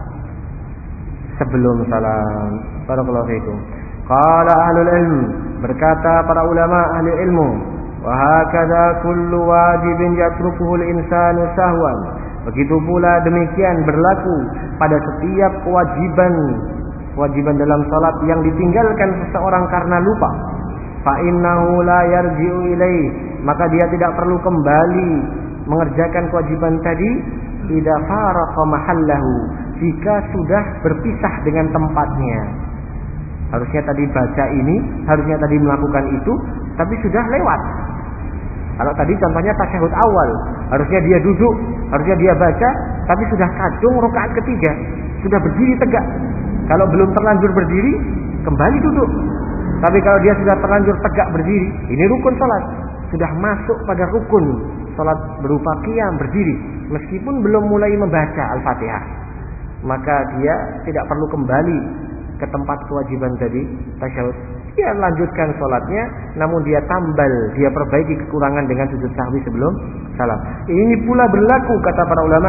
Sebelum salam. Barakallahu fiikum. Qala ahlul ilm, berkata para ulama ahli ilmu, wa hakadha kullu wajibin yatrukuhu al-insanu sahwan. Begitu pula demikian berlaku pada setiap kewajiban kewajiban dalam salat yang ditinggalkan seseorang karena lupa. Fa innahu la yarji'u ilaih, maka dia tidak perlu kembali mengerjakan kewajiban tadi idza faraqa mahallahu, jika sudah berpisah dengan tempatnya. Harusnya tadi baca ini, harusnya tadi melakukan itu, tapi sudah lewat. Kalau tadi contohnya tasyahud awal, harusnya dia duduk, harusnya dia baca, tapi sudah kadung rakaat ketiga, sudah berdiri tegak. Kalau belum terlanjur berdiri, kembali duduk. Tapi kalau dia sudah terlanjur tegak berdiri, ini rukun salat, sudah masuk pada rukun salat berupa qiyam berdiri, meskipun belum mulai membaca Al-Fatihah, maka dia tidak perlu kembali ke tempat kewajiban tadi tasyahud. Dia lanjutkan salatnya, namun dia tambal, dia perbaiki kekurangan dengan sujud sahwi sebelum salam. Ini pula berlaku kata para ulama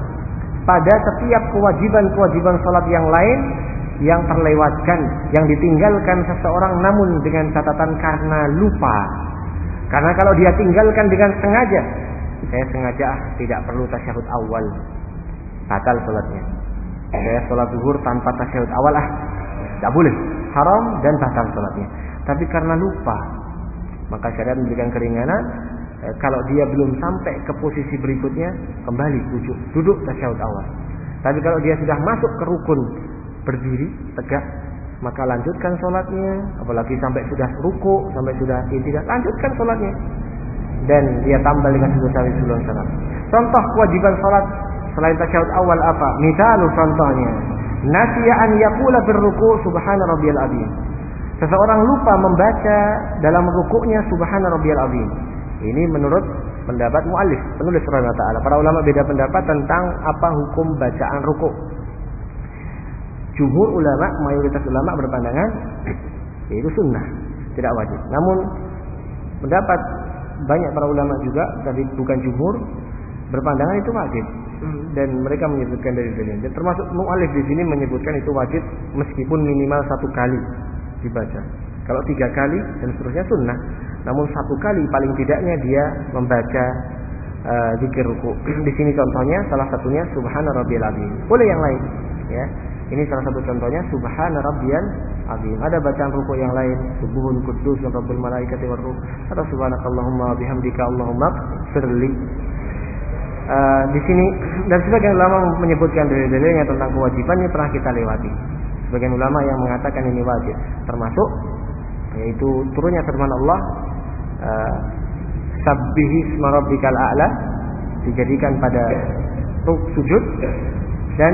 pada setiap kewajiban-kewajiban salat yang lain yang terlewatkan, yang ditinggalkan seseorang namun dengan catatan karena lupa. Karena kalau dia tinggalkan dengan sengaja, saya sengaja ah, tidak perlu tasyahud awal, batal salatnya. Saya salat zuhur tanpa tasyahud awal ah, tidak boleh, haram dan batal salatnya. Tapi karena lupa, maka syariat memberikan keringanan. Eh, kalau dia belum sampai ke posisi berikutnya, kembali duduk, duduk tasyahud awal. Tapi kalau dia sudah masuk ke rukun berdiri tegak, maka lanjutkan salatnya. Apalagi sampai sudah ruku, sampai sudah i'tidal, lanjutkan salatnya. Dan dia tambah dengan sujud sahwi sebelum salam. Contoh kewajiban salat selain tasyahud awal apa? Misalu contohnya, nasiya an yaqula birruku subhana rabbiyal azim. Seseorang lupa membaca dalam rukuknya subhana rabbiyal azim. Ini menurut pendapat muallif, penulis rahimahullah taala. Para ulama beda pendapat tentang apa hukum bacaan rukuk. Jumhur ulama, mayoritas ulama berpandangan yaitu sunnah, tidak wajib. Namun pendapat banyak para ulama juga, tapi bukan jumhur, berpandangan itu wajib. Dan mereka menyebutkan dari dalil. Dan termasuk mu'alif di sini menyebutkan itu wajib meskipun minimal satu kali dibaca. Kalau tiga kali dan seterusnya sunnah. Namun satu kali paling tidaknya dia membaca uh, zikir ruku. Di sini contohnya salah satunya subhana rabbiyal azim. Boleh yang lain, ya. Ini salah satu contohnya subhana rabbiyal azim. Ada bacaan ruku yang lain, subuhun quddus rabbul malaikati war ruh, atau subhanakallahumma bihamdika allahumma firli. Uh, di sini dan sebagian ulama menyebutkan dalil-dalilnya tentang kewajibannya pernah kita lewati. Sebagian ulama yang mengatakan ini wajib, termasuk yaitu turunnya firman Allah, uh, sabbihi isma rabbikal a'la, dijadikan pada sujud, dan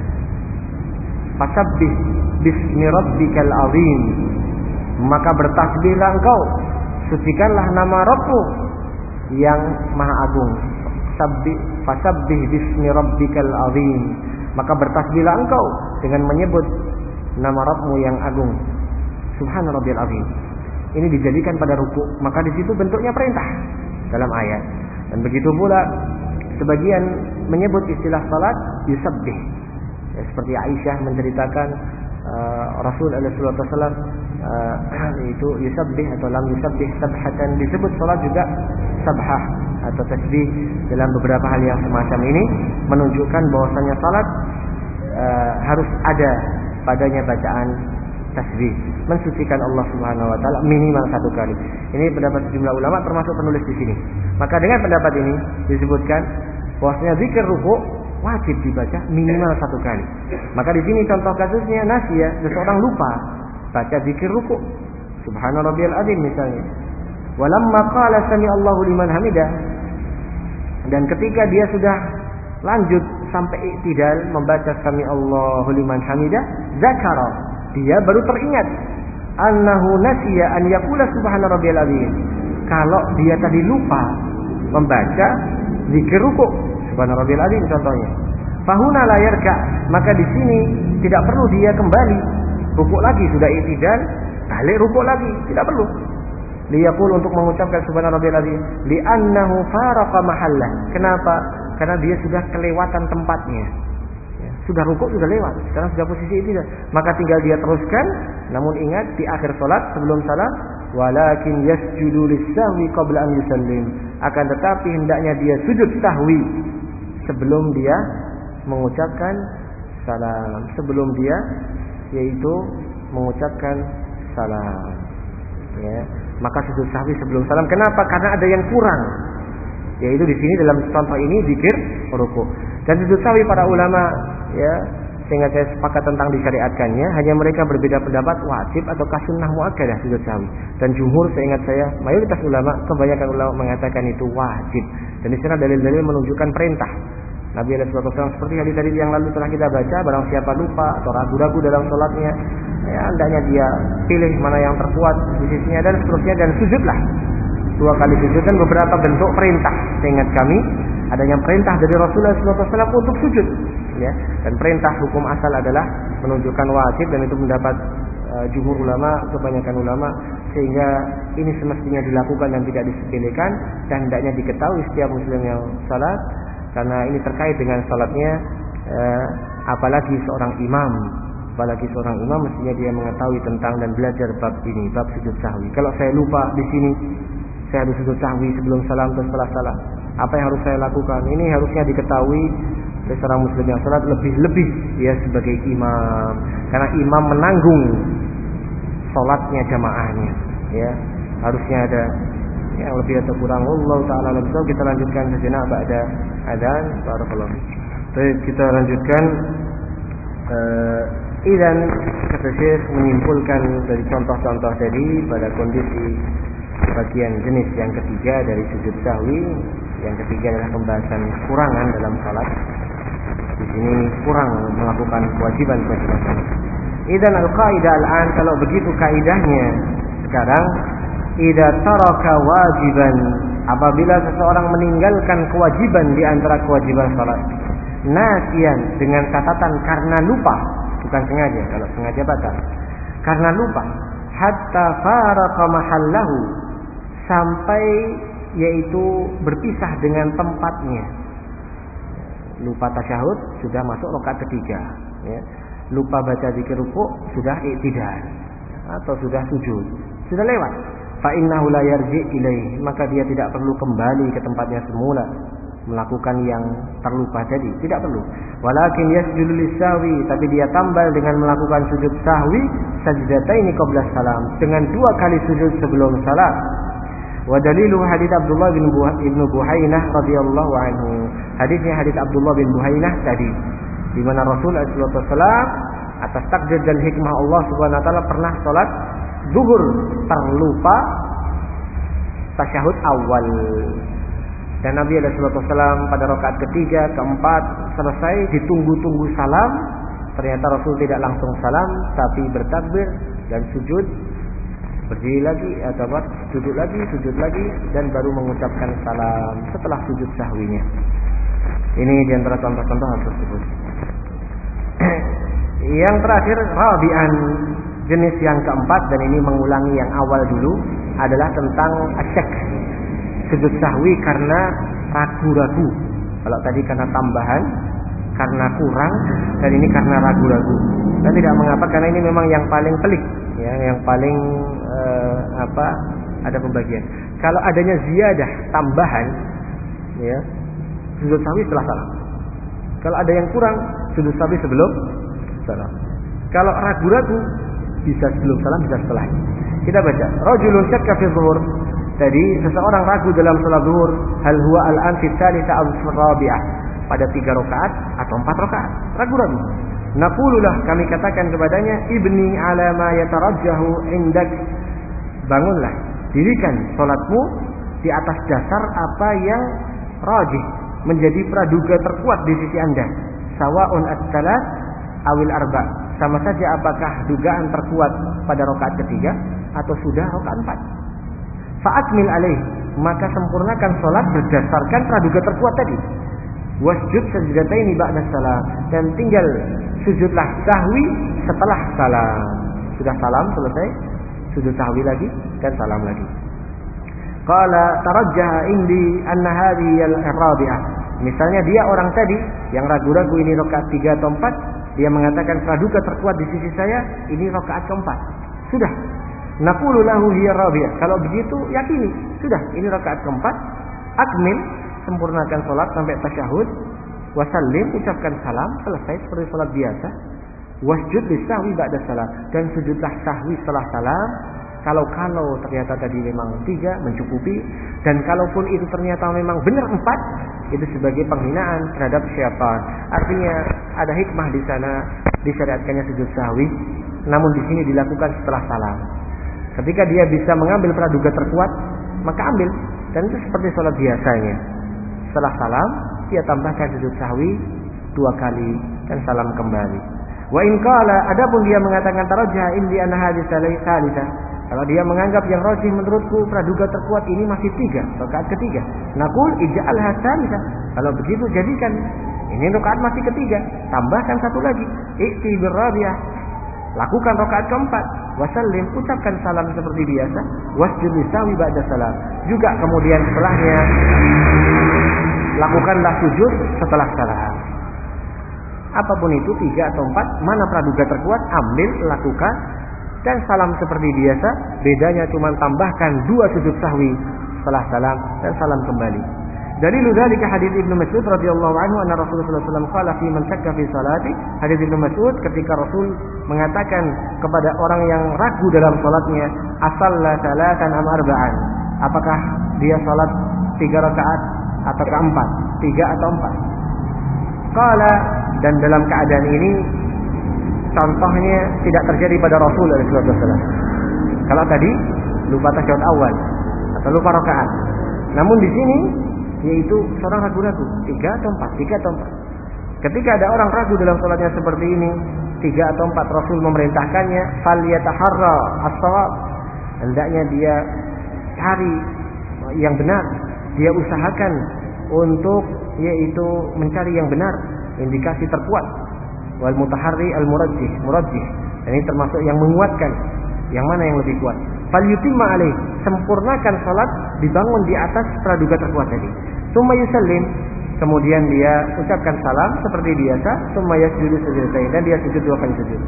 fasabbih bismi rabbikal azim, maka bertasbihlah engkau, sucikanlah nama Rabbmu yang maha agung. Sabbih fasabbih bismi rabbikal azim, maka bertasbihlah engkau dengan menyebut nama Rabbmu yang agung. Subhana rabbiyal azim. Ini dijadikan pada ruku, maka di situ bentuknya perintah dalam ayat. Dan begitu pula sebagian menyebut istilah salat yusabbih. Ya, seperti Aisyah menceritakan uh, Rasul alaihi wasallam uh, itu yusabbih atau lam yusabbih sabhatan, disebut salat juga sabhah atau tasbih dalam beberapa hal yang semacam ini, menunjukkan bahwasanya salat uh, harus ada padanya bacaan tasbih, mensucikan Allah Subhanahu wa taala minimal satu kali. Ini pendapat sejumlah ulama termasuk penulis di sini. Maka dengan pendapat ini disebutkan bahwasanya zikir ruku wajib dibaca minimal satu kali. Maka di sini contoh kasusnya nasya, seseorang lupa baca zikir ruku, subhana rabbiyal azim misalnya. Walamma qala sami Allahu liman hamidah, dan ketika dia sudah lanjut sampai i'tidal membaca sami Allahu liman hamidah, zakara, dia baru teringat annahu nasiya an yaqula subhana rabbiyal azim. Kalau dia tadi lupa membaca zikir ruku, subhana rabbiyal azim contohnya, Fahuna la yarka, maka di sini tidak perlu dia kembali rukuk lagi, sudah i'tidal, balik rukuk lagi, tidak perlu. Liyaqul, untuk mengucapkan subhana rabbiyal azim, li'annahu faraqa mahallah. Kenapa? Karena dia sudah kelewatan tempatnya. Ya, sudah rukuk sudah lewat, sekarang sudah posisi i'tidal. Maka tinggal dia teruskan, namun ingat di akhir salat sebelum salam, walakin yasjudu lis-sahwi qabla an yusallim. Akan tetapi hendaknya dia sujud sahwi sebelum dia mengucapkan salam, sebelum dia yaitu mengucapkan salam. Ya, maka sujud sahwi sebelum salam. Kenapa? Karena ada yang kurang. Yaitu di sini dalam contoh ini zikir rukuk. Dan sujud sahwi para ulama, ya, sehingga saya sepakat tentang disyariatkannya, hanya mereka berbeda pendapat wajib ataukah sunnah muakkadah sujud sahwi. Dan jumhur, seingat saya, mayoritas ulama, kebanyakan ulama mengatakan itu wajib. Dan di sana dalil-dalil menunjukkan perintah Nabi alaihi wasallam, seperti hadis tadi yang lalu telah kita baca, barang siapa lupa atau ragu-ragu dalam sholatnya, ya hendaknya dia pilih mana yang terkuat di sisinya dan seterusnya, dan sujudlah dua kali sujud. Dan beberapa bentuk perintah, seingat kami adanya perintah dari Rasulullah shallallahu alaihi wasallam untuk sujud, ya. Dan perintah hukum asal adalah menunjukkan wajib, dan itu mendapat uh, jumhur ulama, kebanyakan ulama, sehingga ini semestinya dilakukan dan tidak disepelekan, dan hendaknya diketahui setiap muslim yang salat, karena ini terkait dengan salatnya. Uh, apalagi seorang imam, apalagi seorang imam mestinya dia mengetahui tentang dan belajar bab ini, bab sujud sahwi. Kalau saya lupa di sini, saya harus sujud sahwi sebelum salam atau setelah salam, apa yang harus saya lakukan? Ini harusnya diketahui oleh seorang muslim yang salat, lebih-lebih dia sebagai imam, karena imam menanggung salatnya jamaahnya, ya. Harusnya ada yang lebih atau kurang. Wallahu taala alam. Kita lanjutkan sejenak ba'da adzan. Barakallahu. Baik, kita lanjutkan. Uh, Idan, kata Syekh menyimpulkan dari contoh-contoh tadi pada kondisi bagian jenis yang ketiga dari sujud sahwi. Yang ketiga adalah pembahasan kurangan dalam salat. Di sini kurang melakukan kewajiban-kewajiban salat. Idan al-qaidah al-an, kalau begitu kaidahnya sekarang, idza taraka wajiban, apabila seseorang meninggalkan kewajiban di antara kewajiban salat, nasiyan, dengan catatan karena lupa, bukan sengaja. Kalau sengaja batal, karena lupa, hatta faraqa mahallahu, sampai yaitu berpisah dengan tempatnya. Lupa tasyahud, sudah masuk rakaat ketiga, ya. Lupa baca zikir rukuk, sudah i'tidal atau sudah sujud, sudah lewat. Fa innahu la yarji ilaihi, maka dia tidak perlu kembali ke tempatnya semula melakukan yang terlupa tadi, tidak perlu. Walakin yasjudu lis-sahwi, tapi dia tambal dengan melakukan sujud sahwi sajdataini qabla salam, dengan dua kali sujud sebelum salam. Wa dalilu hadits Abdullah bin Ibnu Buhainah radhiyallahu anhu. Hadisnya hadits Abdullah bin Buhainah tadi, di mana Rasulullah sallallahu alaihi wasallam atas takdir dan hikmah Allah Subhanahu wa taala pernah salat zuhur terlupa tasyahud awal. Dan Nabi sallallahu alaihi wasallam pada rakaat ketiga, keempat selesai, ditunggu-tunggu salam. Ternyata Rasul tidak langsung salam, tapi bertakbir dan sujud, berdiri lagi atau sujud lagi, sujud lagi, dan baru mengucapkan salam setelah sujud sahwinya. Ini di antara contoh-contoh hal tersebut. Yang terakhir, rabi'an, jenis yang keempat, dan ini mengulangi yang awal dulu, adalah tentang asyak, sujud sahwi karena ragu-ragu. Kalau tadi karena tambahan, karena kurang, dan ini karena ragu-ragu. Dan tidak mengapa, karena ini memang yang paling pelik, ya, yang paling eh, apa? Ada pembagian. Kalau adanya ziyadah, tambahan, ya, sujud sahwi setelah salam. Kalau ada yang kurang, sujud sahwi sebelum salam. Kalau ragu-ragu, bisa sebelum salam, bisa setelah. Kita baca, rajulun syakka fi dhuhur. Tadi seseorang ragu dalam salat zuhur, hal huwa al-an fi tsalitsah aw rabi'ah, pada tiga rakaat atau empat rakaat, ragu-ragu. Naqululah, kami katakan kepadanya, ibni ala ma yatarajjahu indak, bangunlah, dirikan salatmu di atas dasar apa yang rajih, menjadi praduga terkuat di sisi Anda. Sawa'un at-tsalat awil arba', sama saja apakah dugaan terkuat pada rakaat ketiga atau sudah rakaat empat. Fa'akmil alaih, maka sempurnakan salat berdasarkan praduga terkuat tadi. wasjud sajdataini ba'da salam, dan tinggal sujudlah sahwi setelah salam. Sudah salam selesai, sujud sahwi lagi dan salam lagi. Qala tarajjaha indi anna hadhihi al-rabi'ah. Misalnya dia orang tadi yang ragu-ragu ini rakaat tiga atau empat, dia mengatakan praduga terkuat di sisi saya ini rakaat keempat. Sudah. Naqulu lahu hiya rabi'ah. Kalau begitu yakini, sudah ini rakaat keempat. Akmil, sempurnakan salat sampai tasyahud. Wasallim, ucapkan salam, selesai seperti salat biasa. Wasjud lisahwi ba'da salam, dan sujudlah sahwi setelah salam. Kalau-kalau ternyata tadi memang tiga mencukupi, dan kalaupun itu ternyata memang benar empat, itu sebagai penghinaan terhadap syaitan. Artinya ada hikmah di sana disyariatkannya sujud sahwi, namun di sini dilakukan setelah salam. Ketika dia bisa mengambil praduga terkuat, maka ambil, dan itu seperti salat biasanya. Setelah salam, dia tambahkan sujud sahwi dua kali dan salam kembali. Wa in qala, adapun dia mengatakan tarajjah indi anna hadhihi salisa. Kalau dia menganggap yang rajih menurutku praduga terkuat ini masih tiga, rakaat ketiga. Naqul ij'alha salisa. Kalau begitu jadikan ini rakaat masih ketiga, tambahkan satu lagi. I'ti birrabi'ah. Lakukan rakaat keempat. Wasallim, ucapkan salam seperti biasa. Wasjud lisahwi ba'da salam. Juga kemudian setelahnya lakukanlah sujud setelah salam. Apapun itu tiga atau empat, mana praduga terkuat, ambil, lakukan. Dan salam seperti biasa, bedanya cuma tambahkan dua sujud sahwi setelah salam dan salam kembali. Dalilu dzalika hadits Ibnu Mas'ud radhiyallahu anhu anna Rasulullah sallallahu alaihi wasallam qala fi man syakka fi salati. Hadits Ibnu Mas'ud ketika Rasul mengatakan kepada orang yang ragu dalam salatnya, asalla salatan am arba'an. Apakah dia salat tiga rakaat atau keempat? Tiga atau empat? Qala, dan dalam keadaan ini contohnya tidak terjadi pada Rasul sallallahu alaihi wasallam. Kalau tadi lupa tasyahud awal atau lupa rakaat. Namun di sini yaitu seorang ragu-ragu, tiga atau empat, tiga atau empat. Ketika ada orang ragu dalam salatnya seperti ini, tiga atau empat, Rasul memerintahkannya falyataharra as-shawab. Hendaknya dia cari yang benar, dia usahakan untuk yaitu mencari yang benar, indikasi terkuat. Wal mutaharri al murajjih, murajjih. Ini termasuk yang menguatkan. Yang mana yang lebih kuat? Fal yutimma alaih, sempurnakan salat dibangun di atas praduga terkuat tadi. Tsumma yusallim, kemudian dia ucapkan salam seperti biasa. Tsumma yasjudu sajdatain, dan dia sujud dua kali sujud.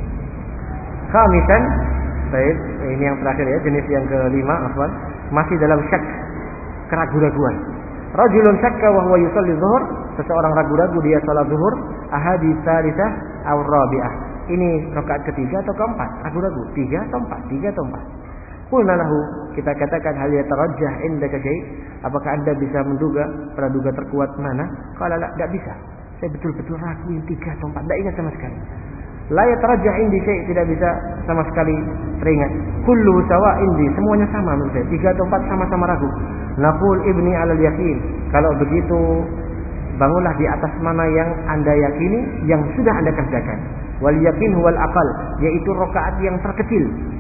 Khamisan, baik, ini yang terakhir ya, jenis yang kelima, afwan, masih dalam syak, keraguan-raguan. Rajulun syakka wa huwa yusalli zuhur, seseorang ragu-ragu dia salat zuhur, ahadits tsalisah aw rabi'ah. Ini rakaat ketiga atau keempat? Ragu-ragu, tiga atau empat? Tiga atau empat? Qulna lahu, kita katakan hal yatarajjah indaka syai'? Apakah Anda bisa menduga praduga terkuat mana? Qala la, tidak bisa. Saya betul-betul ragu yang tiga atau empat, tidak ingat sama sekali. La yatarajjah indi syai', tidak bisa sama sekali teringat. Kullu sawa indi, semuanya sama menurut saya. Tiga atau empat sama-sama ragu. Naqul ibni alal yakin. Kalau begitu bangunlah di atas mana yang Anda yakini, yang sudah Anda kerjakan. Wal yakin huwal aqal, yaitu rakaat yang terkecil.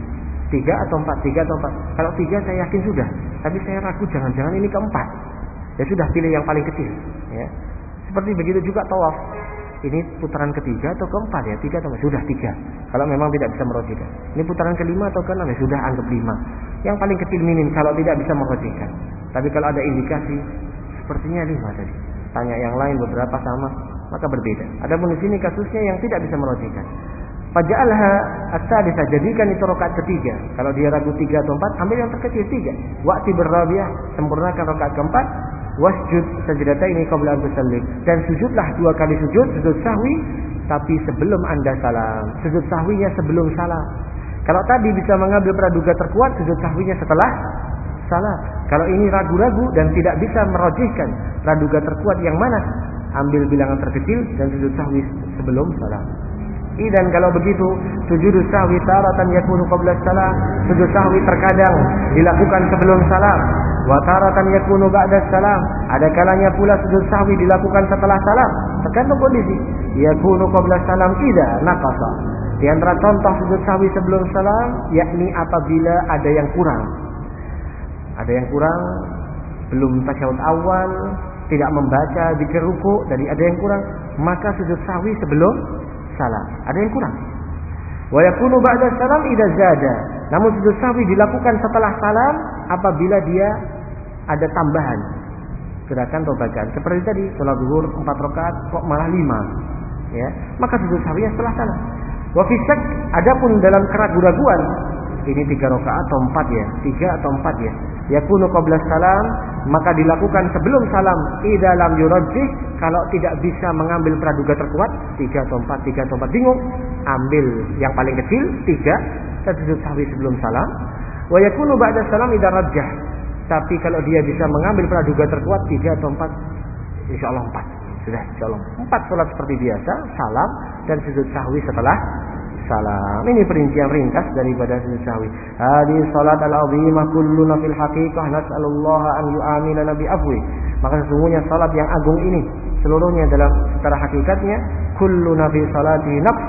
Tiga atau empat, tiga atau empat. Kalau tiga saya yakin sudah, tapi saya ragu jangan-jangan ini keempat. Ya sudah, pilih yang paling kecil. Ya. Seperti begitu juga tawaf. Ini putaran ketiga atau keempat ya? Tiga atau sudah tiga. Kalau memang tidak bisa merojihkan. Ini putaran kelima atau keenam ya? Sudah anggap lima. Yang paling kecil minim kalau tidak bisa merojihkan. Tapi kalau ada indikasi sepertinya lima tadi. Tanya yang lain beberapa sama, maka berbeda. Adapun di sini kasusnya yang tidak bisa merojihkan. Faja'alha as-sadisah, jadikan itu rakaat ketiga. Kalau dia ragu tiga atau empat, ambil yang terkecil tiga. Wa'ti birrabi'ah, sempurnakan rakaat keempat. Wasjud sajdataini qabla an tusallim, dan sujudlah dua kali sujud, sujud sahwi, tapi sebelum Anda salam. Sujud sahwinya sebelum salam. Kalau tadi bisa mengambil praduga terkuat, sujud sahwinya setelah salam. Kalau ini ragu-ragu dan tidak bisa merojihkan praduga terkuat yang mana, ambil bilangan terkecil dan sujud sahwi sebelum salam. Idan kalau begitu, sujud sahwi taratan yakunu qabla salam. Sujud sahwi terkadang dilakukan sebelum salam. Wa taratan yakunu ba'da salam. Ada kalanya pula sujud sahwi dilakukan setelah salam. Tergantung kondisi. Yakunu qabla salam idza naqasa. Di antara contoh sujud sahwi sebelum salam, yakni apabila ada yang kurang. Ada yang kurang, belum tasyahud awal, tidak membaca zikir ruku, dari ada yang kurang, maka sujud sahwi sebelum salam. Ada yang kurang. Wa yakunu ba'da salam idza zada. Namun sujud sahwi dilakukan setelah salam apabila dia ada tambahan gerakan atau bacaan. Seperti tadi, salat zuhur empat rakaat kok malah lima. Ya, maka sujud sahwi setelah salam. Wa fi syak, adapun dalam keraguan-raguan, ini tiga rakaat atau empat ya, tiga atau empat ya. Yakunu qabla salam, maka dilakukan sebelum salam. Idza lam yurajjih, kalau tidak bisa mengambil praduga terkuat, tiga atau empat, tiga atau empat, bingung, ambil yang paling kecil, tiga, dan sujud sahwi sebelum salam. Wa yakunu ba'da salam idza rajjah. Tapi kalau dia bisa mengambil praduga terkuat, tiga atau empat, insyaallah empat. Sudah, insyaallah empat salat seperti biasa, salam dan sujud sahwi setelah salam. Ini perincian ringkas daripada sujud sahwi. Hadis salat al-azimah kulluna fil haqiqah nas'alullaha an yu'amilana bi afwi. Maka sesungguhnya salat yang agung ini seluruhnya dalam secara hakikatnya kulluna fi salati nafs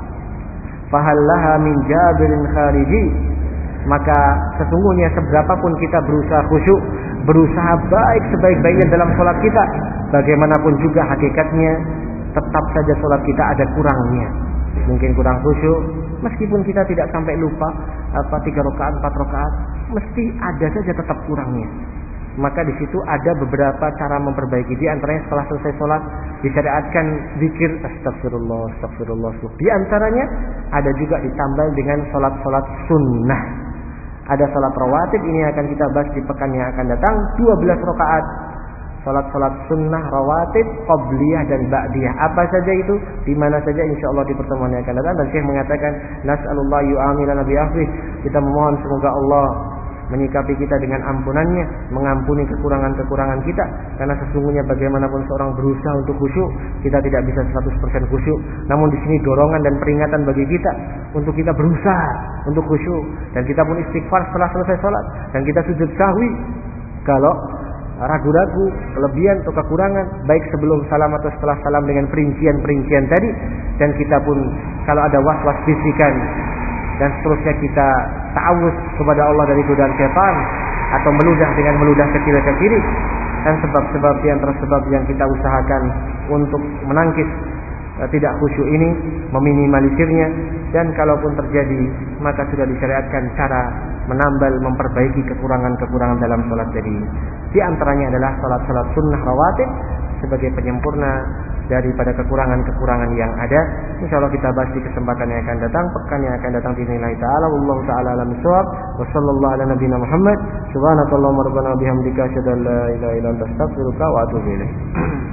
fahal laha min jabirin khariji. Maka sesungguhnya seberapapun kita berusaha khusyuk, berusaha baik sebaik-baiknya dalam salat kita, bagaimanapun juga hakikatnya tetap saja salat kita ada kurangnya. Mungkin kurang khusyuk, meskipun kita tidak sampai lupa apa tiga rakaat, empat rakaat, mesti ada saja tetap kurangnya. Maka di situ ada beberapa cara memperbaiki. Di antaranya setelah selesai sholat disyariatkan zikir astagfirullah, astagfirullah. Di antaranya ada juga ditambah dengan sholat-sholat sunnah. Ada sholat rawatib, ini akan kita bahas di pekan yang akan datang, dua belas rakaat. Salat-salat sunnah rawatib, qabliyah dan ba'diyah. Apa saja itu? Di mana saja insyaallah di pertemuan yang akan datang. Dan Syekh mengatakan, nas'alullah yu'amilana bi afwih. Kita memohon semoga Allah menyikapi kita dengan ampunannya, mengampuni kekurangan-kekurangan kita. Karena sesungguhnya bagaimanapun seorang berusaha untuk khusyuk, kita tidak bisa seratus persen khusyuk. Namun di sini dorongan dan peringatan bagi kita untuk kita berusaha untuk khusyuk, dan kita pun istighfar setelah selesai salat, dan kita sujud sahwi kalau ragu-ragu, kelebihan atau kekurangan, baik sebelum salam atau setelah salam dengan perincian-perincian tadi. Dan kita pun kalau ada was-was bisikan dan seterusnya, kita ta'awuz kepada Allah dari godaan syaitan, atau meludah dengan meludah kecil ke kiri, dan sebab-sebab yang tersebab yang kita usahakan untuk menangkis uh, tidak khusyuk ini, meminimalisirnya. Dan kalaupun terjadi, maka sudah disyariatkan cara menambal, memperbaiki kekurangan-kekurangan dalam salat tadi. Di antaranya adalah salat-salat sunnah rawatib sebagai penyempurna daripada kekurangan-kekurangan yang ada. Insyaallah kita bahas di kesempatan yang akan datang, pekan yang akan datang biidznillah taala. Wallahu taala alam bissawab. Wa sallallahu ala nabiyyina Muhammad. Subhanakallahumma rabbana bihamdika asyhadu an la ilaha illa anta astaghfiruka wa atubu ilaik.